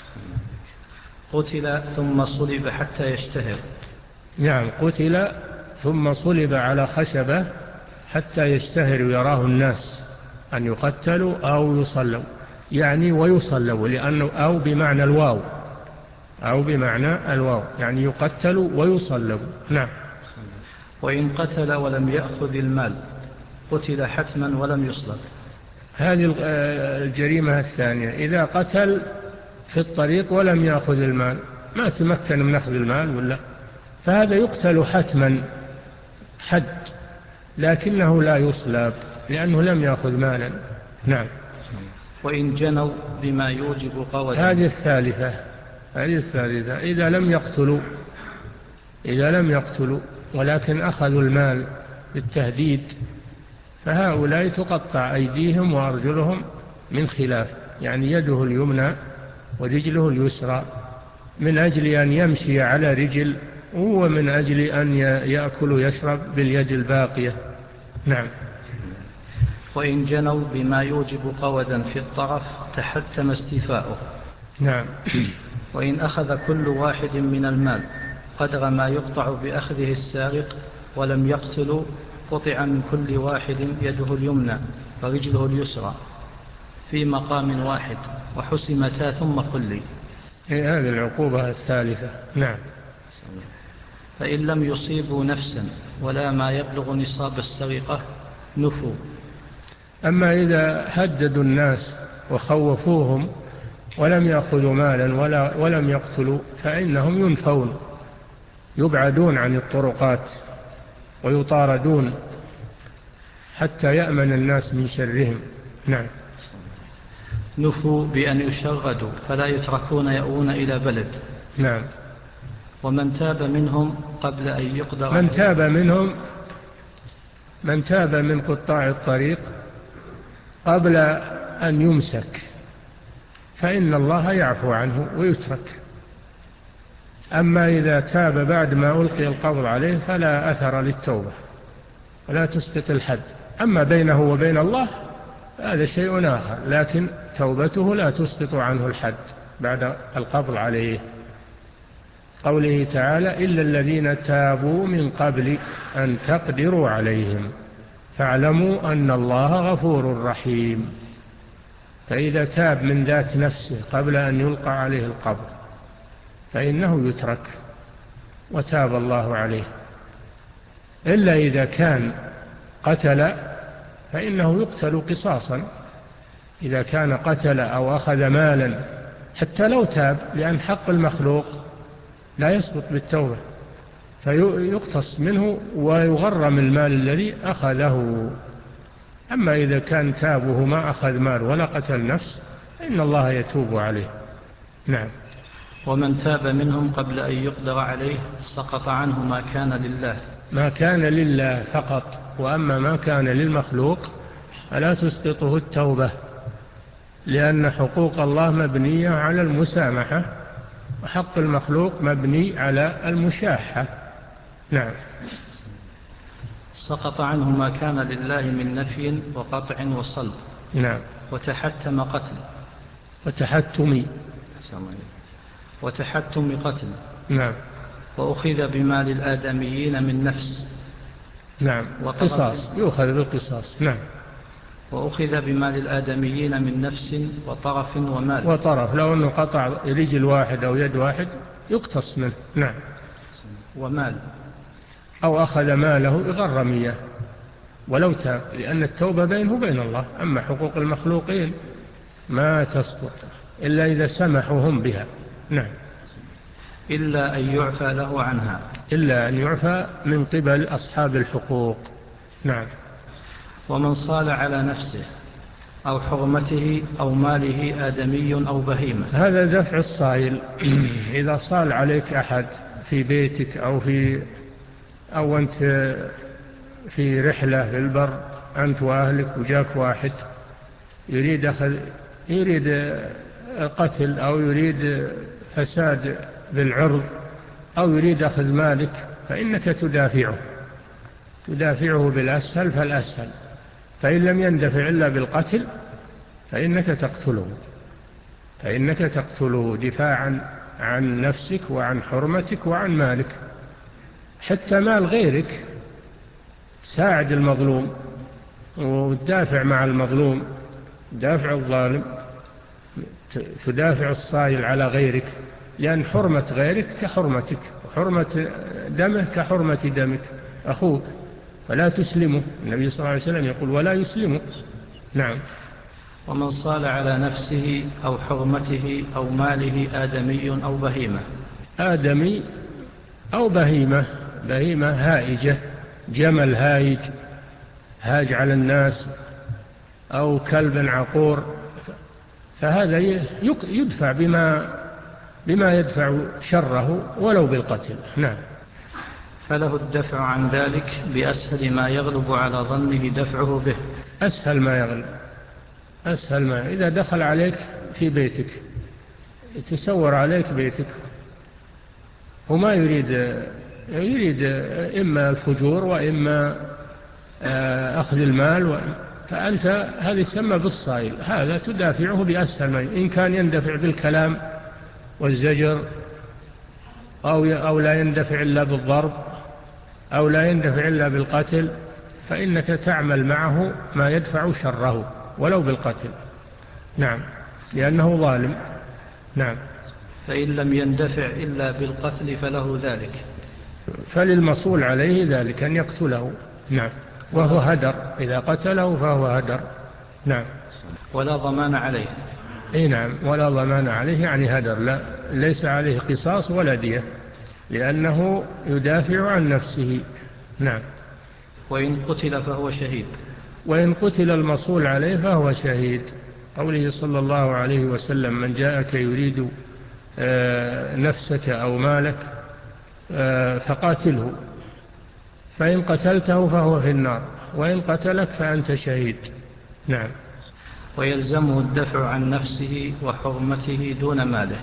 قتل ثم صلب حتى يشتهر. نعم. قتل ثم صلب على خشبة حتى يشتهر ويراه الناس، أن يقتلوا أو يصلوا، يعني ويصلوا، لأنه أو بمعنى الواو، أو بمعنى الواو يعني يقتلوا ويصلوا. نعم. وإن قتل ولم يأخذ المال قتل حتما ولم يصلب. هذه الجريمة الثانية، إذا قتل في الطريق ولم يأخذ المال، ما تمكن من أخذ المال ولا، فهذا يقتل حتما حد، لكنه لا يصلب لأنه لم يأخذ مالا. نعم. وإن جنوا بما يوجب قوة. هذه الثالثة، هذه الثالثة إذا لم يقتلوا، إذا لم يقتلوا ولكن أخذوا المال بالتهديد، فهؤلاء تقطع أيديهم وأرجلهم من خلاف، يعني يده اليمنى ورجله اليسرى، من أجل أن يمشي على رجل، ومن أجل أن يأكل ويشرب باليد الباقية. نعم. وإن جنوا بما يوجب قودا في الطرف تحتم استيفاؤه. نعم. وإن أخذ كل واحد من المال قدر ما يقطع بأخذه السارق ولم يقتل قطع من كل واحد يده اليمنى ورجله اليسرى في مقام واحد وحسمتا ثم كلي. هذه العقوبة الثالثة. نعم. فإن لم يصيبوا نفسا ولا ما يبلغ نصاب السرقة نفوا. أما إذا هددوا الناس وخوفوهم ولم يأخذوا مالا ولا ولم يقتلوا فإنهم ينفون، يبعدون عن الطرقات ويطاردون حتى يأمن الناس من شرهم. نعم. نفوا بأن يشردوا فلا يتركون يأوون إلى بلد. نعم. ومن تاب منهم قبل أن يقدر من تاب منهم، من تاب من قطاع الطريق قبل أن يمسك فإن الله يعفو عنه ويترك. أما إذا تاب بعد ما ألقي القبض عليه فلا أثر للتوبة ولا تسقط الحد. أما بينه وبين الله هذا شيء آخر، لكن توبته لا تسقط عنه الحد بعد القبض عليه. قوله تعالى إلا الذين تابوا من قبل أن تقدروا عليهم فاعلموا أن الله غفور رحيم. فإذا تاب من ذات نفسه قبل أن يلقى عليه القبض فإنه يترك وتاب الله عليه. إلا إذا كان قتل فإنه يقتل قصاصا، إذا كان قتل أو أخذ مالا حتى لو تاب، لأن حق المخلوق لا يسقط بالتوبة، فيقتص منه ويغرم المال الذي أخذه. أما إذا كان تابه ما أخذ مال ولا قتل نفس فإن الله يتوب عليه. نعم. ومن تاب منهم قبل أن يقدر عليه سقط عنه ما كان لله. ما كان لله فقط، وأما ما كان للمخلوق فلا تسقطه التوبة، لأن حقوق الله مبنية على المسامحة وحق المخلوق مبني على المشاحة. نعم. سقط عنه ما كان لله من نفي وقطع وصلب. نعم. وتحتم قتل. وتحتم وتحتم قتل. نعم. وأخذ بمال الآدميين من نفس. نعم. قصاص، يؤخذ بالقصاص. نعم. وأخذ بمال الآدميين من نفس وطرف ومال. وطرف، لو أنه قطع رجل واحد أو يد واحد يقتص منه. نعم. ومال. أو أخذ ماله بغرمية ولو تاب، لأن التوبة بينه وبين الله. أما حقوق المخلوقين ما تسقط إلا إذا سمحوا هم بها. نعم. إلا أن يعفى له عنها. إلا أن يعفى من قبل أصحاب الحقوق. نعم. ومن صال على نفسه أو حرمته أو ماله آدمي أو بهيمة. هذا دفع الصائل. إذا صال عليك أحد في بيتك أو في أو أنت في رحلة للبر أنت وأهلك وجاك واحد يريد أخذ يريد قتل أو يريد فساد بالعرض أو يريد أخذ مالك، فإنك تدافعه تدافعه بالأسهل فالأسهل، فإن لم يندفع إلا بالقتل فإنك تقتله فإنك تقتله دفاعا عن نفسك وعن حرمتك وعن مالك. حتى مال غيرك ساعد المظلوم وتدافع مع المظلوم، دافع الظالم، تدافع الصائل على غيرك، لأن حرمة غيرك كحرمتك وحرمة دمه كحرمة دمك أخوك، فلا تسلمه. النبي صلى الله عليه وسلم يقول ولا يسلمه. نعم. ومن صال على نفسه أو حرمته أو ماله آدمي أو بهيمة. آدمي أو بهيمة، بهيمة هائجة، جمل هائج هاج على الناس أو كلب عقور، فهذا يدفع بما بما يدفع شره ولو بالقتل. نعم. فله الدفع عن ذلك بأسهل ما يغلب على ظنه دفعه به. أسهل ما يغلب، أسهل ما إذا دخل عليك في بيتك يتسور عليك بيتك وما يريد يريد إما الفجور وإما أخذ المال، فأنت هذا يسمى بالصائل، هذا تدافعه بأسهل ما، إن كان يندفع بالكلام والزجر أو أو لا يندفع إلا بالضرب أو لا يندفع إلا بالقتل، فإنك تعمل معه ما يدفع شره ولو بالقتل. نعم، لأنه ظالم. نعم. فإن لم يندفع إلا بالقتل فله ذلك، فللمصول عليه ذلك أن يقتله. نعم. وهو هدر، إذا قتله فهو هدر. نعم. ولا ضمان عليه. اي نعم، ولا ضمان عليه يعني هدر، لا ليس عليه قصاص ولا دية، لأنه يدافع عن نفسه. نعم. وإن قتل فهو شهيد. وإن قتل المصول عليه فهو شهيد، قوله صلى الله عليه وسلم من جاءك يريد نفسك أو مالك فقاتله، فإن قتلته فهو في النار، وإن قتلك فأنت شهيد. نعم. ويلزمه الدفع عن نفسه وحرمته دون ماله.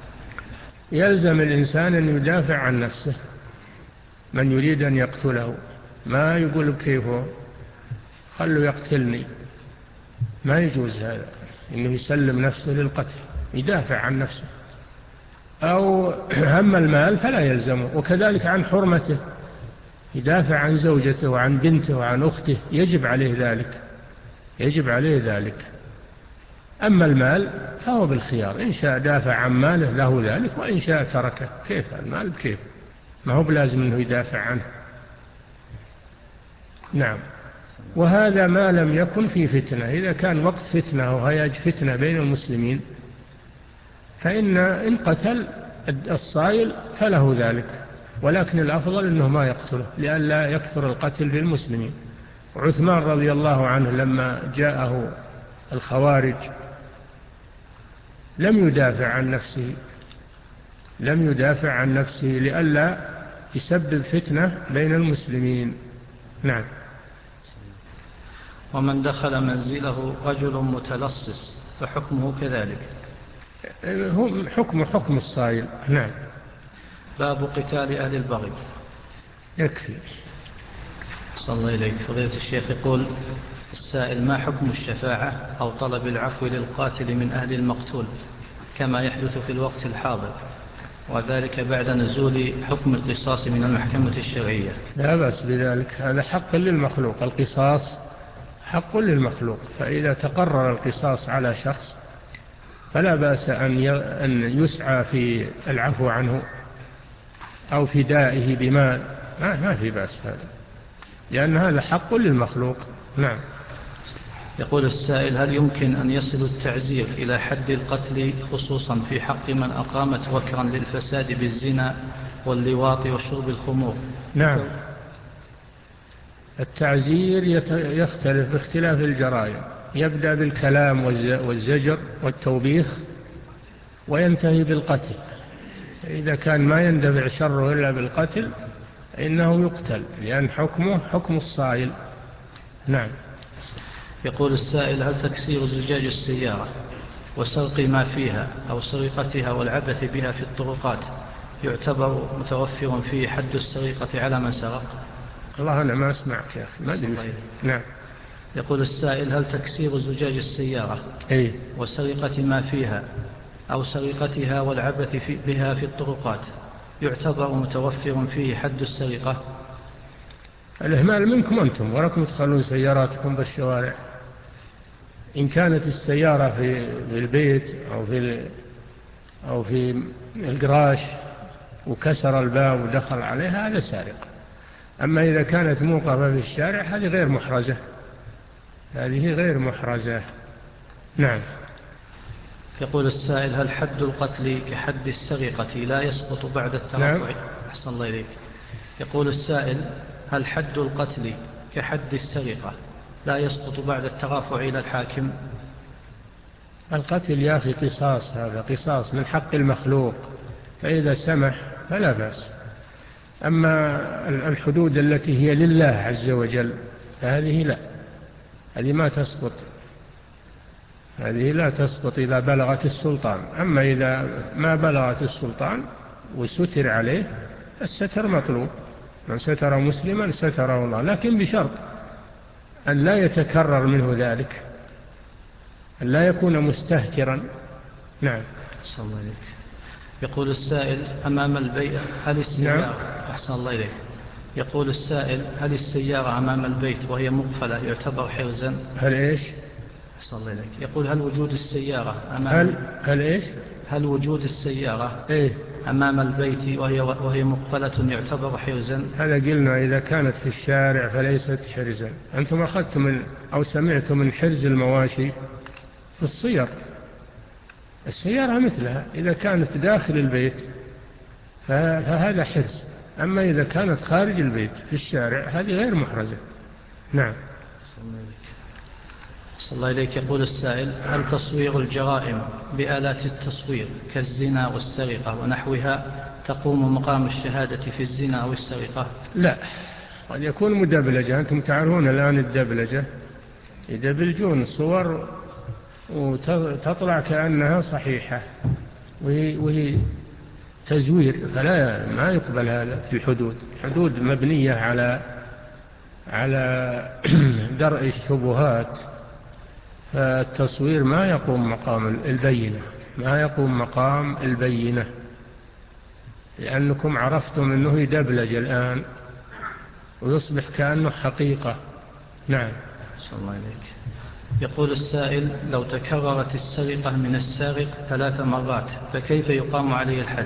يلزم الإنسان أن يدافع عن نفسه، من يريد أن يقتله ما يقول كيفه خلوا يقتلني، ما يجوز هذا، إنه يسلم نفسه للقتل، يدافع عن نفسه. أو هم المال فلا يلزمه، وكذلك عن حرمته، يدافع عن زوجته وعن بنته وعن أخته، يجب عليه ذلك، يجب عليه ذلك. أما المال فهو بالخيار، إن شاء دافع عن ماله له ذلك، وإن شاء تركه. كيف المال بكيف، ما هو بلازم أنه يدافع عنه. نعم. وهذا ما لم يكن في فتنة، إذا كان وقت فتنة أو هياج فتنة بين المسلمين فإن إن قتل الصائل فله ذلك، ولكن الأفضل أنه ما يقتله لئلا يكثر القتل بالمسلمين. عثمان رضي الله عنه لما جاءه الخوارج لم يدافع عن نفسه، لم يدافع عن نفسه لئلا يسبب فتنة بين المسلمين. نعم. ومن دخل منزله رجل متلصص فحكمه كذلك. هم حكم حكم الصائل. نعم. باب قتال أهل البغي. يكفي. صلى الله إليك. فضيلة الشيخ يقول السائل ما حكم الشفاعة أو طلب العفو للقاتل من أهل المقتول كما يحدث في الوقت الحاضر، وذلك بعد نزول حكم القصاص من المحكمة الشرعية؟ لا بأس بذلك، هذا حق للمخلوق، القصاص حق للمخلوق، فإذا تقرر القصاص على شخص فلا بأس أن يسعى في العفو عنه أو فدائه بمال ما, ما في بأس هذا، لأن هذا حق للمخلوق. نعم. يقول السائل: هل يمكن أن يصل التعزير إلى حد القتل خصوصا في حق من أقامت وكرا للفساد بالزنا واللواط وشرب الخمور؟ نعم. التعزير يختلف باختلاف الجرائم، يبدأ بالكلام والزجر والتوبيخ وينتهي بالقتل. إذا كان ما يندفع شره إلا بالقتل إنه يقتل، لأن حكمه حكم الصائل. نعم. يقول السائل: هل تكسير زجاج السيارة وسرق ما فيها أو سرقتها والعبث بها في الطرقات يعتبر متوفر فيه حد السرقة على من سرق؟ الله أنا ما أسمعك يا أخي، ما أدري. نعم. يقول السائل: هل تكسير زجاج السيارة إيه؟ وسرقة ما فيها أو سرقتها والعبث في بها في الطرقات يعتبر متوفر فيه حد السرقة؟ الإهمال منكم أنتم، ولكم تخلون سياراتكم بالشوارع. إن كانت السيارة في البيت أو في أو في الجراج وكسر الباب ودخل عليها هذا سارق. أما إذا كانت موقفة في الشارع هذه غير محرزة، هذه غير محرزة. نعم. يقول السائل: هل حد القتل كحد السرقة لا يسقط بعد الترفع؟ نعم. أحسن الله إليك. يقول السائل: هل حد القتل كحد السرقة لا يسقط بعد الترافع إلى الحاكم؟ القتل يا أخي قصاص، هذا قصاص من حق المخلوق، فإذا سمح فلا بأس. أما الحدود التي هي لله عز وجل فهذه لا، هذه ما تسقط، هذه لا تسقط إذا بلغت السلطان. أما إذا ما بلغت السلطان وستر عليه الستر مطلوب، من ستر مسلما ستره الله، لكن بشرط أن لا يتكرر منه ذلك، أن لا يكون مستهترا. نعم. أحسن الله إليك. يقول السائل: أمام البيت هل السيارة نعم. أحسن الله إليك. يقول السائل: هل السيارة أمام البيت وهي مقفلة يعتبر حرزا؟ هل إيش؟ أحسن الله إليك. يقول: هل وجود السيارة أمام هل هل إيش؟ هل وجود السيارة إيه؟ أمام البيت وهي وهي مقفلة يعتبر حرزا؟ هذا قلنا إذا كانت في الشارع فليست حرزا. أنتم أخذتم من أو سمعتم من حرز المواشي في الصير، السيارة مثلها إذا كانت داخل البيت فهذا حرز، أما إذا كانت خارج البيت في الشارع هذه غير محرزة. نعم. صلى الله إليك. يقول السائل: هل تصوير الجرائم بآلات التصوير كالزنا والسرقة ونحوها تقوم مقام الشهادة في الزنا أو السرقة؟ لا، قد يكون مدبلجة. أنتم تعرفون الآن الدبلجة يدبلجون صور وتطلع كأنها صحيحة وهي, وهي تزوير، فلا ما يقبل هذا في الحدود. الحدود مبنية على على درء الشبهات، فالتصوير ما يقوم مقام البينة، ما يقوم مقام البينة، لأنكم عرفتم أنه يدبلج الآن ويصبح كأنه حقيقة. نعم. صلى الله عليك. يقول السائل: لو تكررت السرقة من السارق ثلاث مرات فكيف يقام عليه الحد؟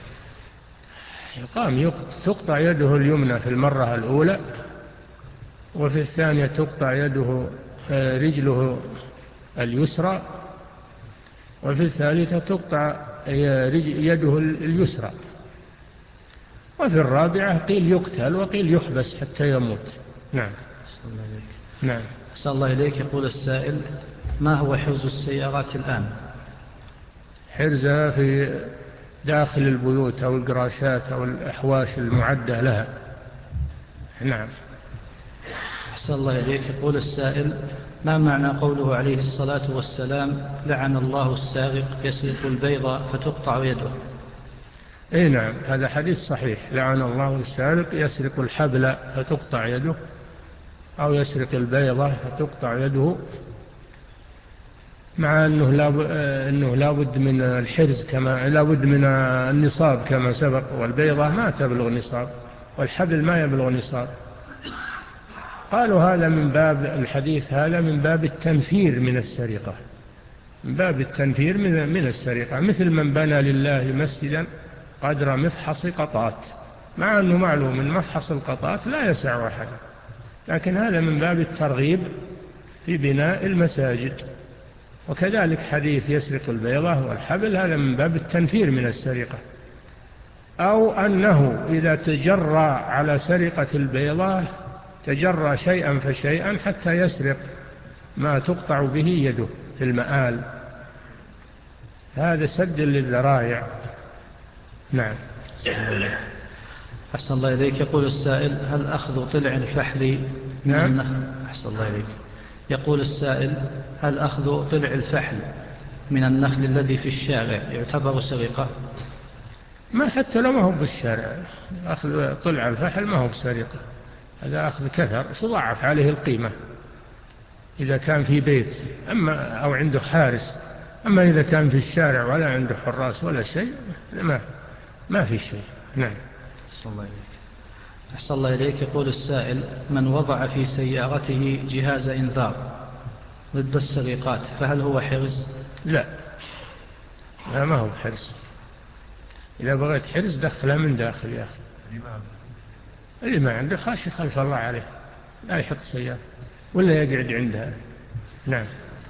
يقام تقطع يده اليمنى في المرة الأولى، وفي الثانية تقطع يده رجله اليسرى، وفي الثالثة تقطع يده اليسرى، وفي الرابعة قيل يقتل وقيل يحبس حتى يموت. نعم. صلى الله عليك. نعم. صلى الله إليك. يقول السائل: ما هو حرز السيارات الآن؟ حرزها في داخل البيوت أو القراشات أو الأحواش المعدة لها. نعم. أحسن الله إليك. يقول السائل: ما معنى قوله عليه الصلاة والسلام: لعن الله السارق يسرق البيضة فتقطع يده؟ اي نعم، هذا حديث صحيح. لعن الله السارق يسرق الحبل فتقطع يده، أو يسرق البيضة فتقطع يده، مع أنه لا لابد من الحرز كما لابد من النصاب كما سبق، والبيضة ما تبلغ نصاب والحبل ما يبلغ نصاب. قالوا هذا من باب الحديث، هذا من باب التنفير من السرقة، من باب التنفير من من السرقة، مثل من بنى لله مسجدا قدر مفحص قطات مع أنه معلوم من مفحص القطات لا يسع أحدا، لكن هذا من باب الترغيب في بناء المساجد. وكذلك حديث يسرق البيضة والحبل، هذا من باب التنفير من السرقة. أو أنه إذا تجرى على سرقة البيضة تجرى شيئا فشيئا حتى يسرق ما تقطع به يده في المآل، هذا سد للذرائع. نعم. أحسن الله إليك. يقول السائل: هل أخذ طلع الفحل من نعم. النخل؟ أحسن الله إليك. يقول السائل: هل أخذ طلع الفحل من النخل الذي في الشارع يعتبر سرقة؟ ما حتى لو ما هو بالشارع، أخذ طلع الفحل ما هو بسرقة، هذا أخذ كثر تضاعف عليه القيمة إذا كان في بيت أما أو عنده حارس. أما إذا كان في الشارع ولا عنده حراس ولا شيء ما, ما في شيء. نعم. أحسن الله إليك. أحسن الله إليك. يقول السائل: من وضع في سيارته جهاز إنذار ضد السرقات فهل هو حرز؟ لا، لا ما هو حرز. إذا بغيت حرز دخلها من داخل يا أخي. اللي ما عنده خاشي خلف الله عليه، لا يحط سيارة ولا يقعد عندها. نعم.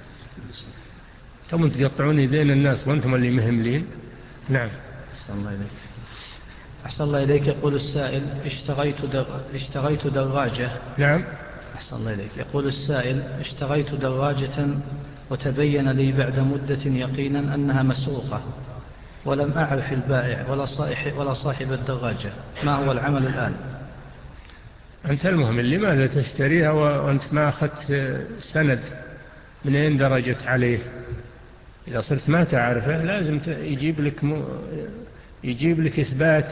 ثم تقطعون يدين الناس وأنتم اللي مهملين. نعم. أحسن الله إليك. أحسن الله إليك. يقول السائل: اشتريت در... اشتريت دراجة. نعم. أحسن الله إليك. يقول السائل: اشتريت دراجة وتبين لي بعد مدة يقينا أنها مسروقة، ولم أعرف البائع ولا صاحب, ولا صاحب الدراجة، ما هو العمل الآن؟ أنت المهم لماذا تشتريها وأنت ما أخذت سند من أين درجت عليه؟ إذا صرت ما تعرفه لازم يجيب لك م... يجيب لك إثبات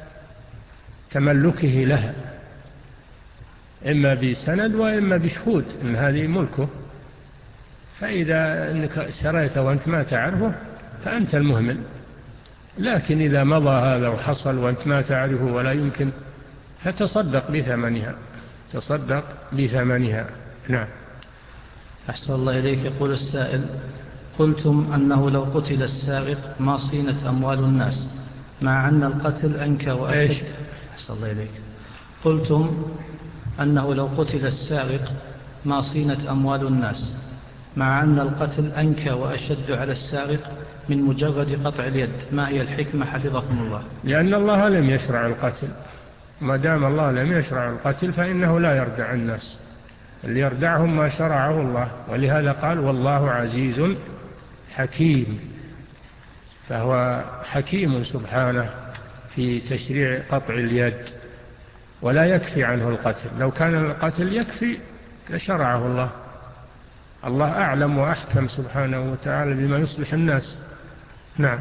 تملكه لها، إما بسند وإما بشهود إن هذه ملكه. فإذا أنك اشتريته وأنت ما تعرفه فأنت المهمل. لكن إذا مضى هذا وحصل وأنت ما تعرفه ولا يمكن فتصدق بثمنها، تصدق بثمنها. نعم. أحسن الله إليك. يقول السائل: قلتم أنه لو قتل السارق ما صينت أموال الناس، مع أن القتل أنكى وأشد. أحسن الله إليك. قلتم أنه لو قتل السارق ما صينت أموال الناس، مع أن القتل أنكى وأشد على السارق من مجرد قطع اليد، ما هي الحكمة حفظكم الله؟ لأن الله لم يشرع القتل، ما دام الله لم يشرع القتل فإنه لا يردع الناس، اللي يردعهم ما شرعه الله. ولهذا قال: والله عزيز حكيم. فهو حكيم سبحانه في تشريع قطع اليد، ولا يكفي عنه القتل. لو كان القتل يكفي لشرعه الله. الله أعلم وأحكم سبحانه وتعالى بما يصلح الناس. نعم.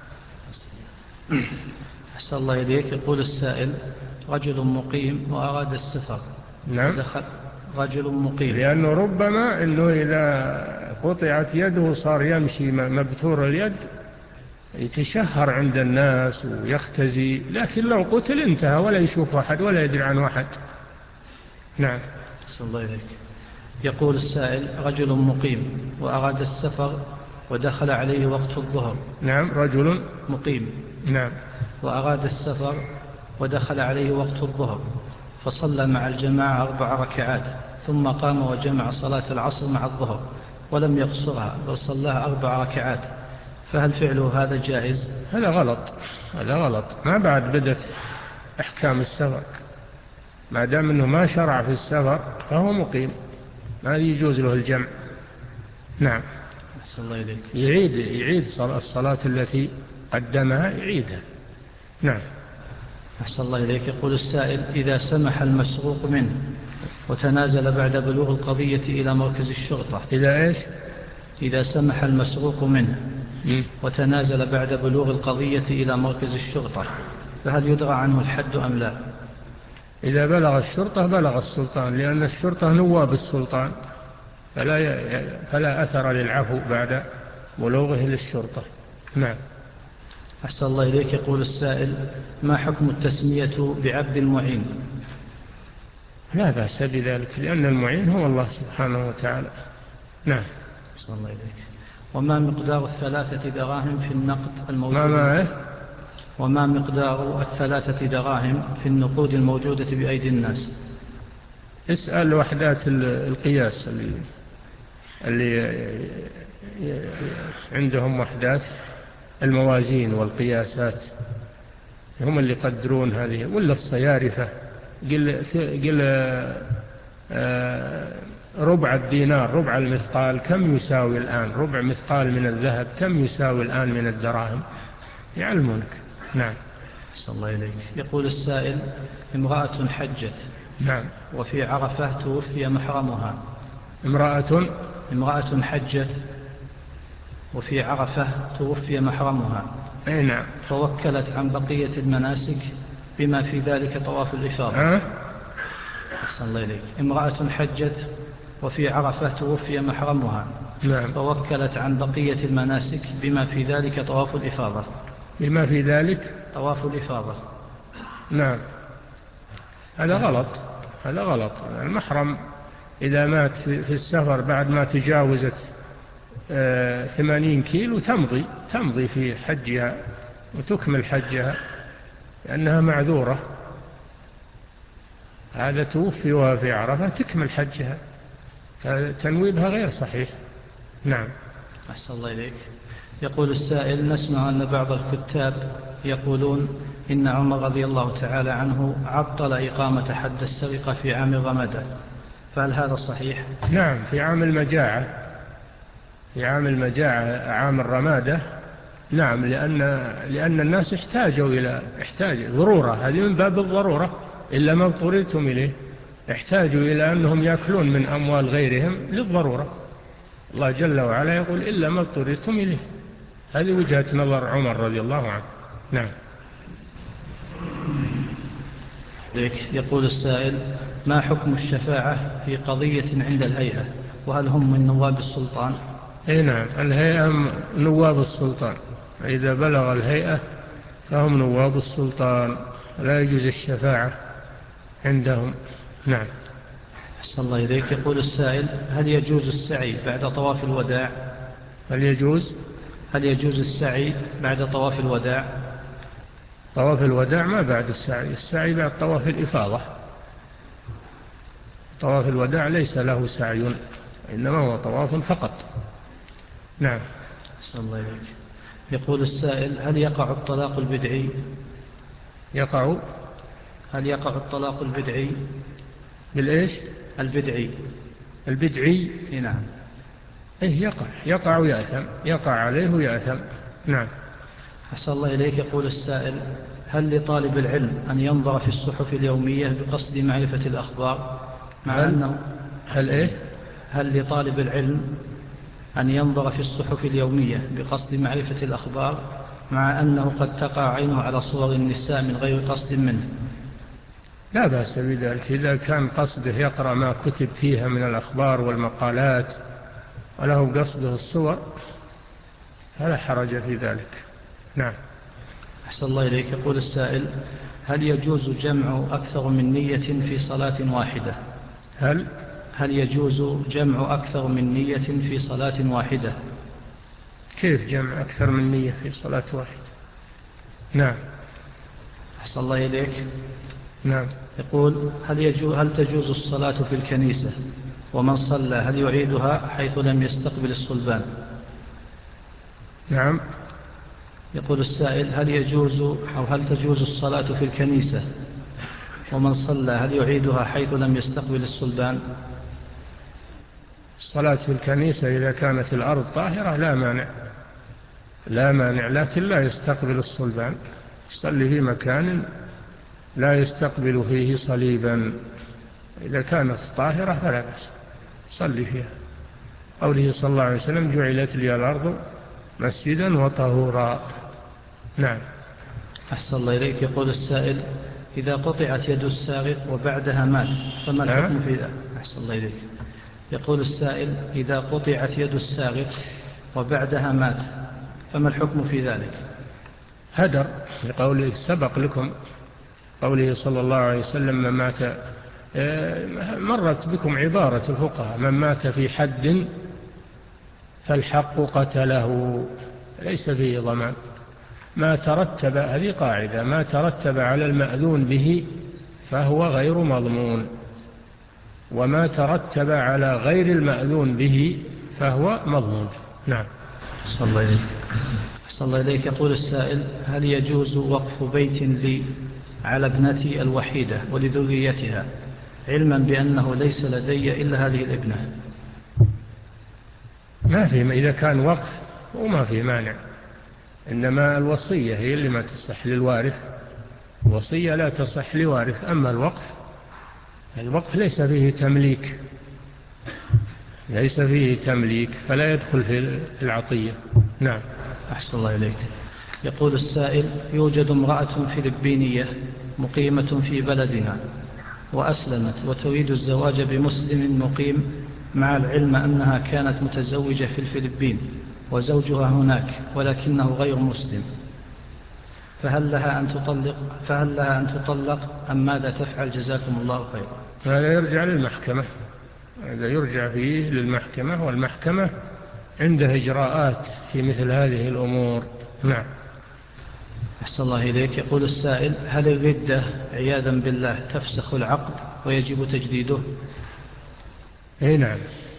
أحسن الله إليك. يقول السائل: رجل مقيم وأراد السفر. نعم. رجل مقيم، لأنه ربما أنه إذا قطعت يده صار يمشي مبتور اليد يتشهر عند الناس ويختزي، لكن لو قتل انتهى ولا يشوف أحد ولا يدري عن أحد. نعم. أحسن الله إليك. يقول السائل: رجل مقيم وأراد السفر ودخل عليه وقت الظهر. نعم. رجل مقيم. نعم. وأراد السفر ودخل عليه وقت الظهر، فصلى مع الجماعة أربع ركعات، ثم قام وجمع صلاة العصر مع الظهر ولم يقصرها بل صلاها أربع ركعات، فهل فعله هذا جائز؟ هذا غلط، هذا غلط. ما بعد بدت أحكام السفر، ما دام أنه ما شرع في السفر فهو مقيم، ما يجوز له الجمع. نعم. أحسن الله إليك. يعيد يعيد الصلاة التي قدمها يعيدها. نعم. أحسن الله إليك. يقول السائل: إذا سمح المسروق منه وتنازل بعد بلوغ القضية إلى مركز الشرطة. إذا إيش؟ إذا سمح المسروق منه م? وتنازل بعد بلوغ القضية إلى مركز الشرطة، فهل يدرى عنه الحد أم لا؟ إذا بلغ الشرطة بلغ السلطان، لأن الشرطة نواب السلطان، فلا, ي... فلا أثر للعفو بعد بلوغه للشرطة. نعم. أحسن الله إليك. يقول السائل: ما حكم التسمية بعبد المعين؟ لا بأس بذلك، لأن المعين هو الله سبحانه وتعالى. نعم. أحسن الله إليك. وما مقدار الثلاثة دراهم في النقد الموجود؟ ما ما إيه؟ وما مقدار الثلاثة دراهم في النقود الموجودة بأيدي الناس؟ اسأل وحدات القياس اللي, اللي عندهم وحدات الموازين والقياسات، هم اللي يقدرون هذه، ولا الصيارفة. قل, قل ربع الدينار، ربع المثقال كم يساوي الآن؟ ربع مثقال من الذهب كم يساوي الآن من الدراهم؟ يعلمونك. نعم. صلى الله إليك. يقول السائل: امرأة حجت نعم وفي عرفة توفي محرمها. امرأة امرأة حجت وفي عرفة توفي محرمها. أي نعم. فوكلت عن بقية المناسك بما في ذلك طواف الإفاضة. أه؟ أحسن الله إليك. امرأة حجت وفي عرفة توفي محرمها. نعم. فوكلت عن بقية المناسك بما في ذلك طواف الإفاضة. بما في ذلك طواف الإفاضة. نعم. هذا غلط، هذا غلط. المحرم إذا مات في السفر بعد ما تجاوزت ثمانين كيلو تمضي تمضي في حجها وتكمل حجها لأنها معذورة. هذا توفي وهي في عرفة تكمل حجها، تنويبها غير صحيح. نعم. أحسن الله إليك. يقول السائل: نسمع أن بعض الكتاب يقولون إن عمر رضي الله تعالى عنه عطل إقامة حد السرقة في عام الرمادة، فهل هذا صحيح؟ نعم، في عام المجاعة، في عام المجاعة عام الرمادة. نعم، لأن, لأن الناس احتاجوا إلى احتاج ضرورة، هذه من باب الضرورة إلا ما اضطررتم إليه. احتاجوا إلى أنهم يأكلون من أموال غيرهم للضرورة. الله جل وعلا يقول: إلا ما اضطررتم إليه. هذه وجهة نظر عمر رضي الله عنه. نعم. يقول السائل: ما حكم الشفاعة في قضية عند الهيئة، وهل هم من نواب السلطان؟ اي نعم، الهيئة نواب السلطان، إذا بلغ الهيئة فهم نواب السلطان، لا يجوز الشفاعة عندهم. نعم. أحسن الله إليك. يقول السائل: هل يجوز السعي بعد طواف الوداع؟ هل يجوز هل يجوز السعي بعد طواف الوداع؟ طواف الوداع ما بعد السعي، السعي بعد طواف الإفاضة. طواف الوداع ليس له سعي، إنما هو طواف فقط. نعم. أحسن الله إليك. يقول السائل: هل يقع الطلاق البدعي؟ يقع هل يقع الطلاق البدعي؟ بالإيش؟ البدعي. البدعي؟ نعم. إيه، يقع يقع ويأثم، يقع عليه ويأثم. نعم. أحسن الله إليك. يقول السائل: هل لطالب العلم أن ينظر في الصحف اليومية بقصد معرفة الأخبار مع هل أنه هل إيه؟ هل لطالب العلم أن ينظر في الصحف اليومية بقصد معرفة الأخبار مع أنه قد تقع عينه على صور النساء من غير قصد منه؟ لا بأس بذلك، إذا كان قصده يقرأ ما كتب فيها من الأخبار والمقالات وله قصده الصور فلا حرج في ذلك. نعم. أحسن الله إليك. يقول السائل: هل يجوز جمع أكثر من نية في صلاة واحدة؟ هل هل يجوز جمع أكثر من نية في صلاة واحدة؟ كيف جمع أكثر من نية في صلاة واحدة؟ نعم. أحسن الله إليك. نعم. يقول: هل, يجوز هل تجوز الصلاة في الكنيسة ومن صلى هل يعيدها حيث لم يستقبل الصلبان؟ نعم. يقول السائل: هل يجوز أو هل تجوز الصلاة في الكنيسة ومن صلى هل يعيدها حيث لم يستقبل الصلبان؟ الصلاة في الكنيسة إذا كانت الأرض طاهرة لا مانع، لا مانع، لكن لا يستقبل الصلبان، يصلي في مكان لا يستقبل فيه صليبا. إذا كانت طاهرة فلا بأس صلي فيها. قوله صلى الله عليه وسلم: جعلت لي الأرض مسجدا وطهورا. نعم. أحسن الله إليك. يقول السائل: إذا قطعت يد السارق وبعدها مات فما الحكم في ذلك؟ أحسن الله إليك. يقول السائل: إذا قطعت يد السارق وبعدها مات فما الحكم في ذلك؟ هدر، لقوله سبق لكم قوله صلى الله عليه وسلم: من مات، مرت بكم عبارة الفقهاء: من مات في حد فالحق قتله، ليس فيه ضمان. ما ترتب، هذه قاعدة، ما ترتب على المأذون به فهو غير مضمون، وما ترتب على غير المأذون به فهو مضمون. نعم. أحسن الله إليك. أحسن الله إليك. يقول السائل: هل يجوز وقف بيت لي على ابنتي الوحيدة ولذريتها، علما بأنه ليس لدي إلا هذه الابنة؟ ما في، إذا كان وقف وما في مانع، إنما الوصية هي اللي ما تصح للوارث، الوصية لا تصح لوارث. أما الوقف، الوقف ليس فيه تمليك، ليس فيه تمليك فلا يدخل في العطية. نعم. أحسن الله إليك. يقول السائل: يوجد امرأة فلبينية مقيمة في بلدنا وأسلمت وتريد الزواج بمسلم مقيم، مع العلم أنها كانت متزوجة في الفلبين وزوجها هناك ولكنه غير مسلم، فهل لها أن تطلق فهل لها أن تطلق أم ماذا تفعل؟ جزاكم الله خيرا. هذا يرجع للمحكمة، هذا يرجع فيه للمحكمة، والمحكمة عندها إجراءات في مثل هذه الأمور. نعم. أحسن الله إليك. يقول السائل: هل الردة عياذا بالله تفسخ العقد ويجب تجديده؟ اي نعم،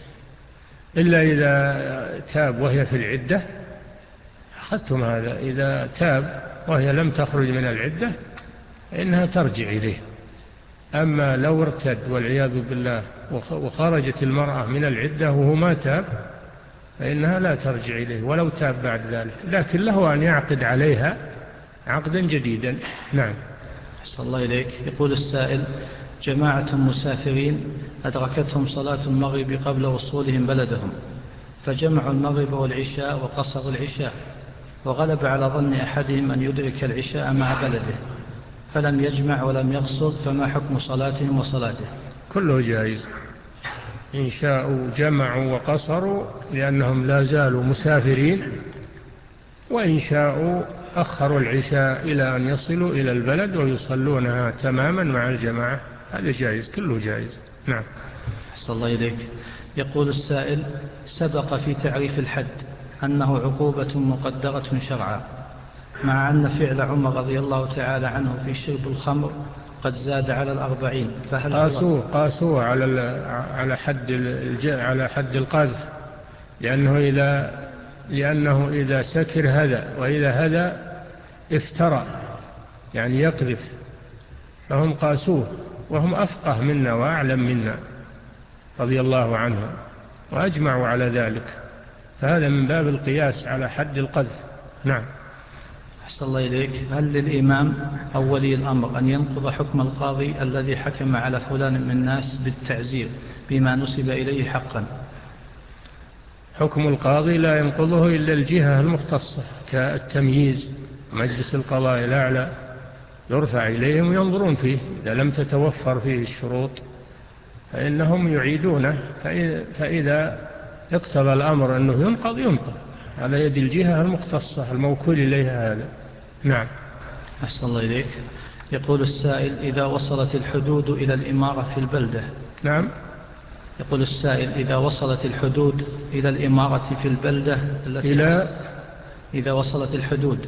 إلا إذا تاب وهي في العدة، أخذتم هذا، إذا تاب وهي لم تخرج من العدة إنها ترجع إليه. أما لو ارتد والعياذ بالله وخرجت المرأة من العدة وهو ما تاب فإنها لا ترجع إليه ولو تاب بعد ذلك، لكن له أن يعقد عليها عقدا جديدا. نعم. أحسن الله إليك. يقول السائل: جماعة مسافرين أدركتهم صلاة المغرب قبل وصولهم بلدهم، فجمعوا المغرب والعشاء وقصروا العشاء، وغلب على ظن أحدهم أن يدرك العشاء مع بلده فلم يجمع ولم يقصر، فما حكم صلاتهم وصلاته؟ كله جائز، إن شاءوا جمعوا وقصروا لأنهم لا زالوا مسافرين، وإن شاءوا أخروا العشاء إلى أن يصلوا إلى البلد ويصلونها تماما مع الجماعة، هذا جائز، كله جائز. نعم. أحسن الله إليك. يقول السائل: سبق في تعريف الحد أنه عقوبة مقدرة شرعا، مع أن فعل عمر رضي الله تعالى عنه في شرب الخمر قد زاد على الأربعين، فهل قاسوه قاسوه على على حد على حد القذف، لأنه إذا لأنه إذا سكر هذا وإذا هذا افترى، يعني يقذف، فهم قاسوه وهم أفقه منا وأعلم منا رضي الله عنهم وأجمعوا على ذلك، فهذا من باب القياس على حد القذف. نعم. أحسن الله إليك. هل للإمام أو ولي الأمر أن ينقض حكم القاضي الذي حكم على فلان من الناس بالتعزير بما نسب إليه حقا؟ حكم القاضي لا ينقضه إلا الجهة المختصة كالتمييز، مجلس القضاء الأعلى يرفع إليهم وينظرون فيه، إذا لم تتوفر فيه الشروط فإنهم يعيدونه، فإذا اقتضى الأمر أنه ينقض ينقض على يد الجهة المختصة الموكول إليها هذا. نعم. أحسن الله إليك. يقول السائل: إذا وصلت الحدود إلى الإمارة في البلدة. نعم. يقول السائل: إذا وصلت الحدود إلى الإمارة في البلدة التي إلى إذا وصلت الحدود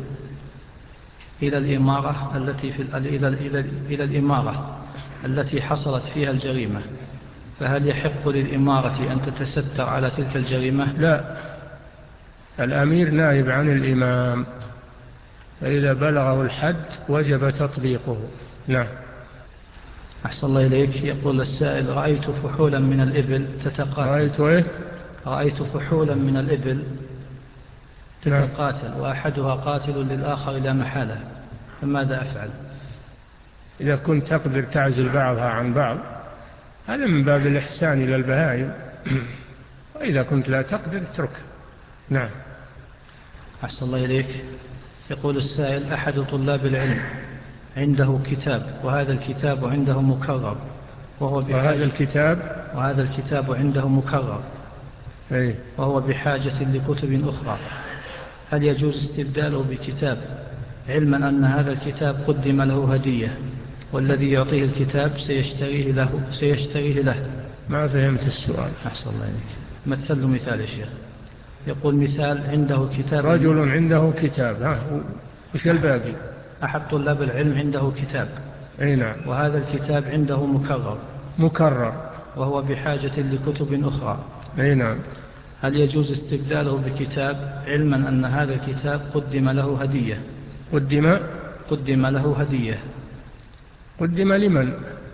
إلى الإمارة التي في إلى إلى إلى الإمارة التي حصلت فيها الجريمة، فهل يحق للإمارة أن تتستر على تلك الجريمة؟ لا، الأمير نائب عن الإمام، فإذا بلغه الحد وجب تطبيقه. نعم. أحسن الله إليك. يقول السائل: رأيت فحولا من الإبل تتقاتل رأيت إيه؟ رأيت فحولا من الإبل تتقاتل، نعم. وأحدها قاتل للآخر لا محالة، فماذا أفعل؟ إذا كنت تقدر تعزل بعضها عن بعض هذا من باب الإحسان إلى البهائم، وإذا كنت لا تقدر اتركها. نعم. أحسن الله إليك. يقول السائل: أحد طلاب العلم عنده كتاب، وهذا الكتاب عنده مكرر، وهو وهذا الكتاب وهذا الكتاب عنده مكرر أي. وهو بحاجة لكتب أخرى، هل يجوز استبداله بكتاب، علما أن هذا الكتاب قدم له هدية والذي يعطيه الكتاب سيشتريه له سيشتريه له ما فهمت السؤال. أحسن الله إليك. مثل له مثال يا شيخ. يقول: مثال عنده كتاب، رجل عنده كتاب، ها وش الباقي؟ أحد طلاب العلم عنده كتاب. أي نعم. وهذا الكتاب عنده مكرر. مكرر. وهو بحاجة لكتب أخرى. أي نعم. هل يجوز استبداله بكتاب علما أن هذا الكتاب قدم له هدية؟ قدم قدم له هدية. قدم لمن؟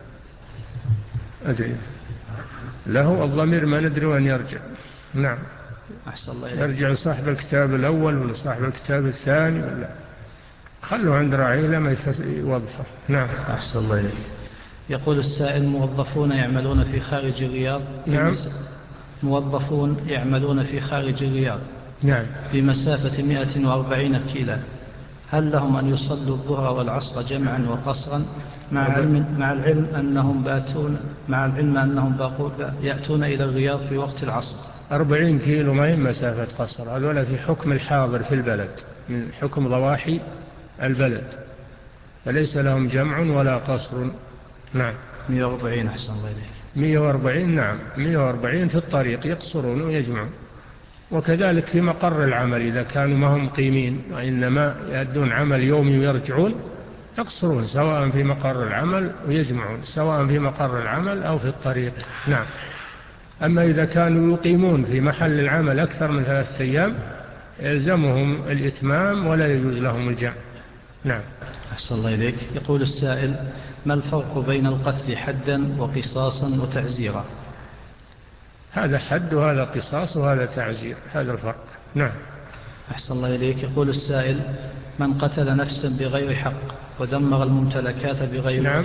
أدري له الضمير ما ندري وين يرجع. نعم. أحسن الله إليك. يرجع لصاحب الكتاب الأول ولا صاحب الكتاب الثاني ولا خلوا عند راعيه لما يوظفه. نعم. أحسن الله إليك. يقول السائل: موظفون يعملون في خارج الرياض. نعم. موظفون يعملون في خارج الرياض. نعم. بمسافة مئة وأربعين كيلا، هل لهم أن يصلوا الظهر والعصر جمعا وقصرا مع علم مع العلم أنهم باتون مع العلم أنهم يأتون إلى الرياض في وقت العصر؟ أربعين كيلو ما هي مسافة قصر، هذولا في حكم الحاضر في البلد من حكم ضواحي البلد، فليس لهم جمع ولا قصر. نعم. مئة وأربعين. أحسن الله إليك. مئة وأربعين. نعم. مئة وأربعين في الطريق يقصرون ويجمعون، وكذلك في مقر العمل إذا كانوا ما هم مقيمين وإنما يأدون عمل يومي ويرجعون يقصرون، سواء في مقر العمل ويجمعون سواء في مقر العمل أو في الطريق. نعم. أما إذا كانوا يقيمون في محل العمل أكثر من ثلاثة أيام يلزمهم الإتمام ولا يجوز لهم الجمع. نعم. أحسن الله إليك. يقول السائل: ما الفرق بين القتل حدا وقصاصا وتعزيرا؟ هذا حد وهذا قصاص وهذا تعزير، هذا الفرق. نعم. أحسن الله إليك. يقول السائل: من قتل نفسا بغير حق ودمر الممتلكات بغير نعم. وجه.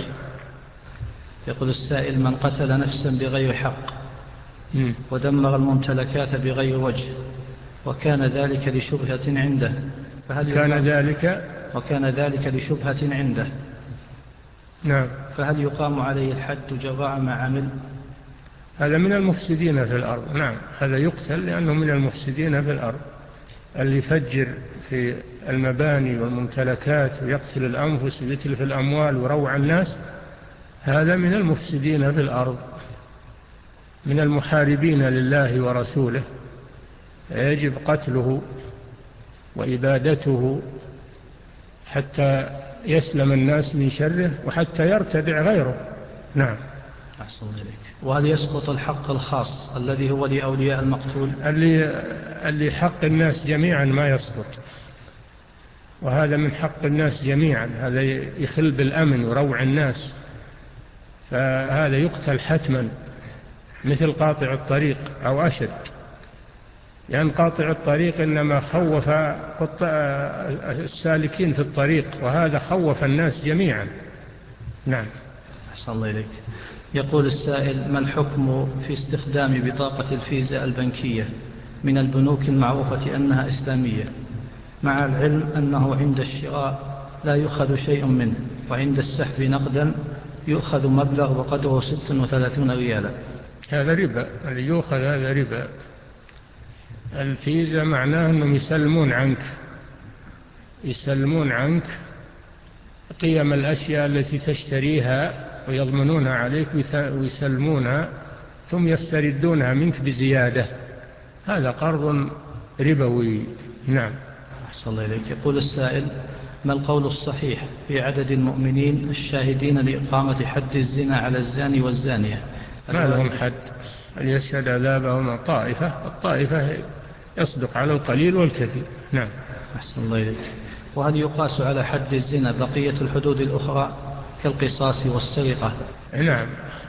يقول السائل: من قتل نفسا بغير حق م. ودمر الممتلكات بغير وجه وكان ذلك لشبهة عنده، فهل كان ذلك وكان ذلك لشبهة عنده نعم. فهل يقام عليه الحد جراء ما عمل؟ هذا من المفسدين في الأرض. نعم. هذا يقتل لأنه من المفسدين في الأرض، اللي يفجر في المباني والممتلكات ويقتل الأنفس ويتلف الأموال ويروع الناس، هذا من المفسدين في الأرض، من المحاربين لله ورسوله، يجب قتله وإبادته حتى يسلم الناس من شره وحتى يرتدع غيره. نعم. أحسن إليك. وهل يسقط الحق الخاص الذي هو لأولياء المقتول؟ اللي, اللي حق الناس جميعا ما يسقط، وهذا من حق الناس جميعا، هذا يخل بالأمن وروع الناس، فهذا يقتل حتما مثل قاطع الطريق أو أشد، لأن يعني قاطع الطريق إنما خوف السالكين في الطريق، وهذا خوف الناس جميعا. نعم. أحسن الله إليك. يقول السائل: ما الحكم في استخدام بطاقة الفيزا البنكية من البنوك المعروفة أنها إسلامية، مع العلم أنه عند الشراء لا يؤخذ شيء منه وعند السحب نقدا يؤخذ مبلغ وقدره ست وثلاثون ريالا؟ هذا ربا، اللي يؤخذ هذا ربا. الفيزا معناه أنهم يسلمون عنك يسلمون عنك قيم الأشياء التي تشتريها ويضمنونها عليك ويسلمونها ثم يستردونها منك بزيادة، هذا قرض ربوي. نعم. أحسن الله إليك. يقول السائل: ما القول الصحيح في عدد المؤمنين الشاهدين لإقامة حد الزنا على الزاني والزانية؟ ما لهم حد، ليشهد عذابهما طائفة، الطائفة يصدق على القليل والكثير. نعم. أحسن الله إليك. وهل يقاس على حد الزنا بقية الحدود الأخرى كالقصاص والسرقة؟ نعم.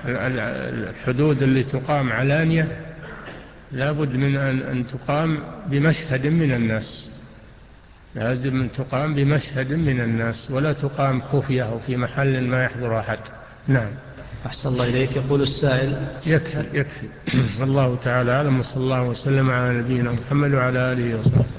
الحدود اللي تقام علانية لابد من أن تقام بمشهد من الناس، لازم أن تقام بمشهد من الناس ولا تقام خفية وفي محل ما يحضر أحد. نعم. أحسن الله إليك. يقول السائل: يكفي يكفي والله تعالى أعلم، وصلى الله وسلم على نبينا محمد وعلى آله وصحبه.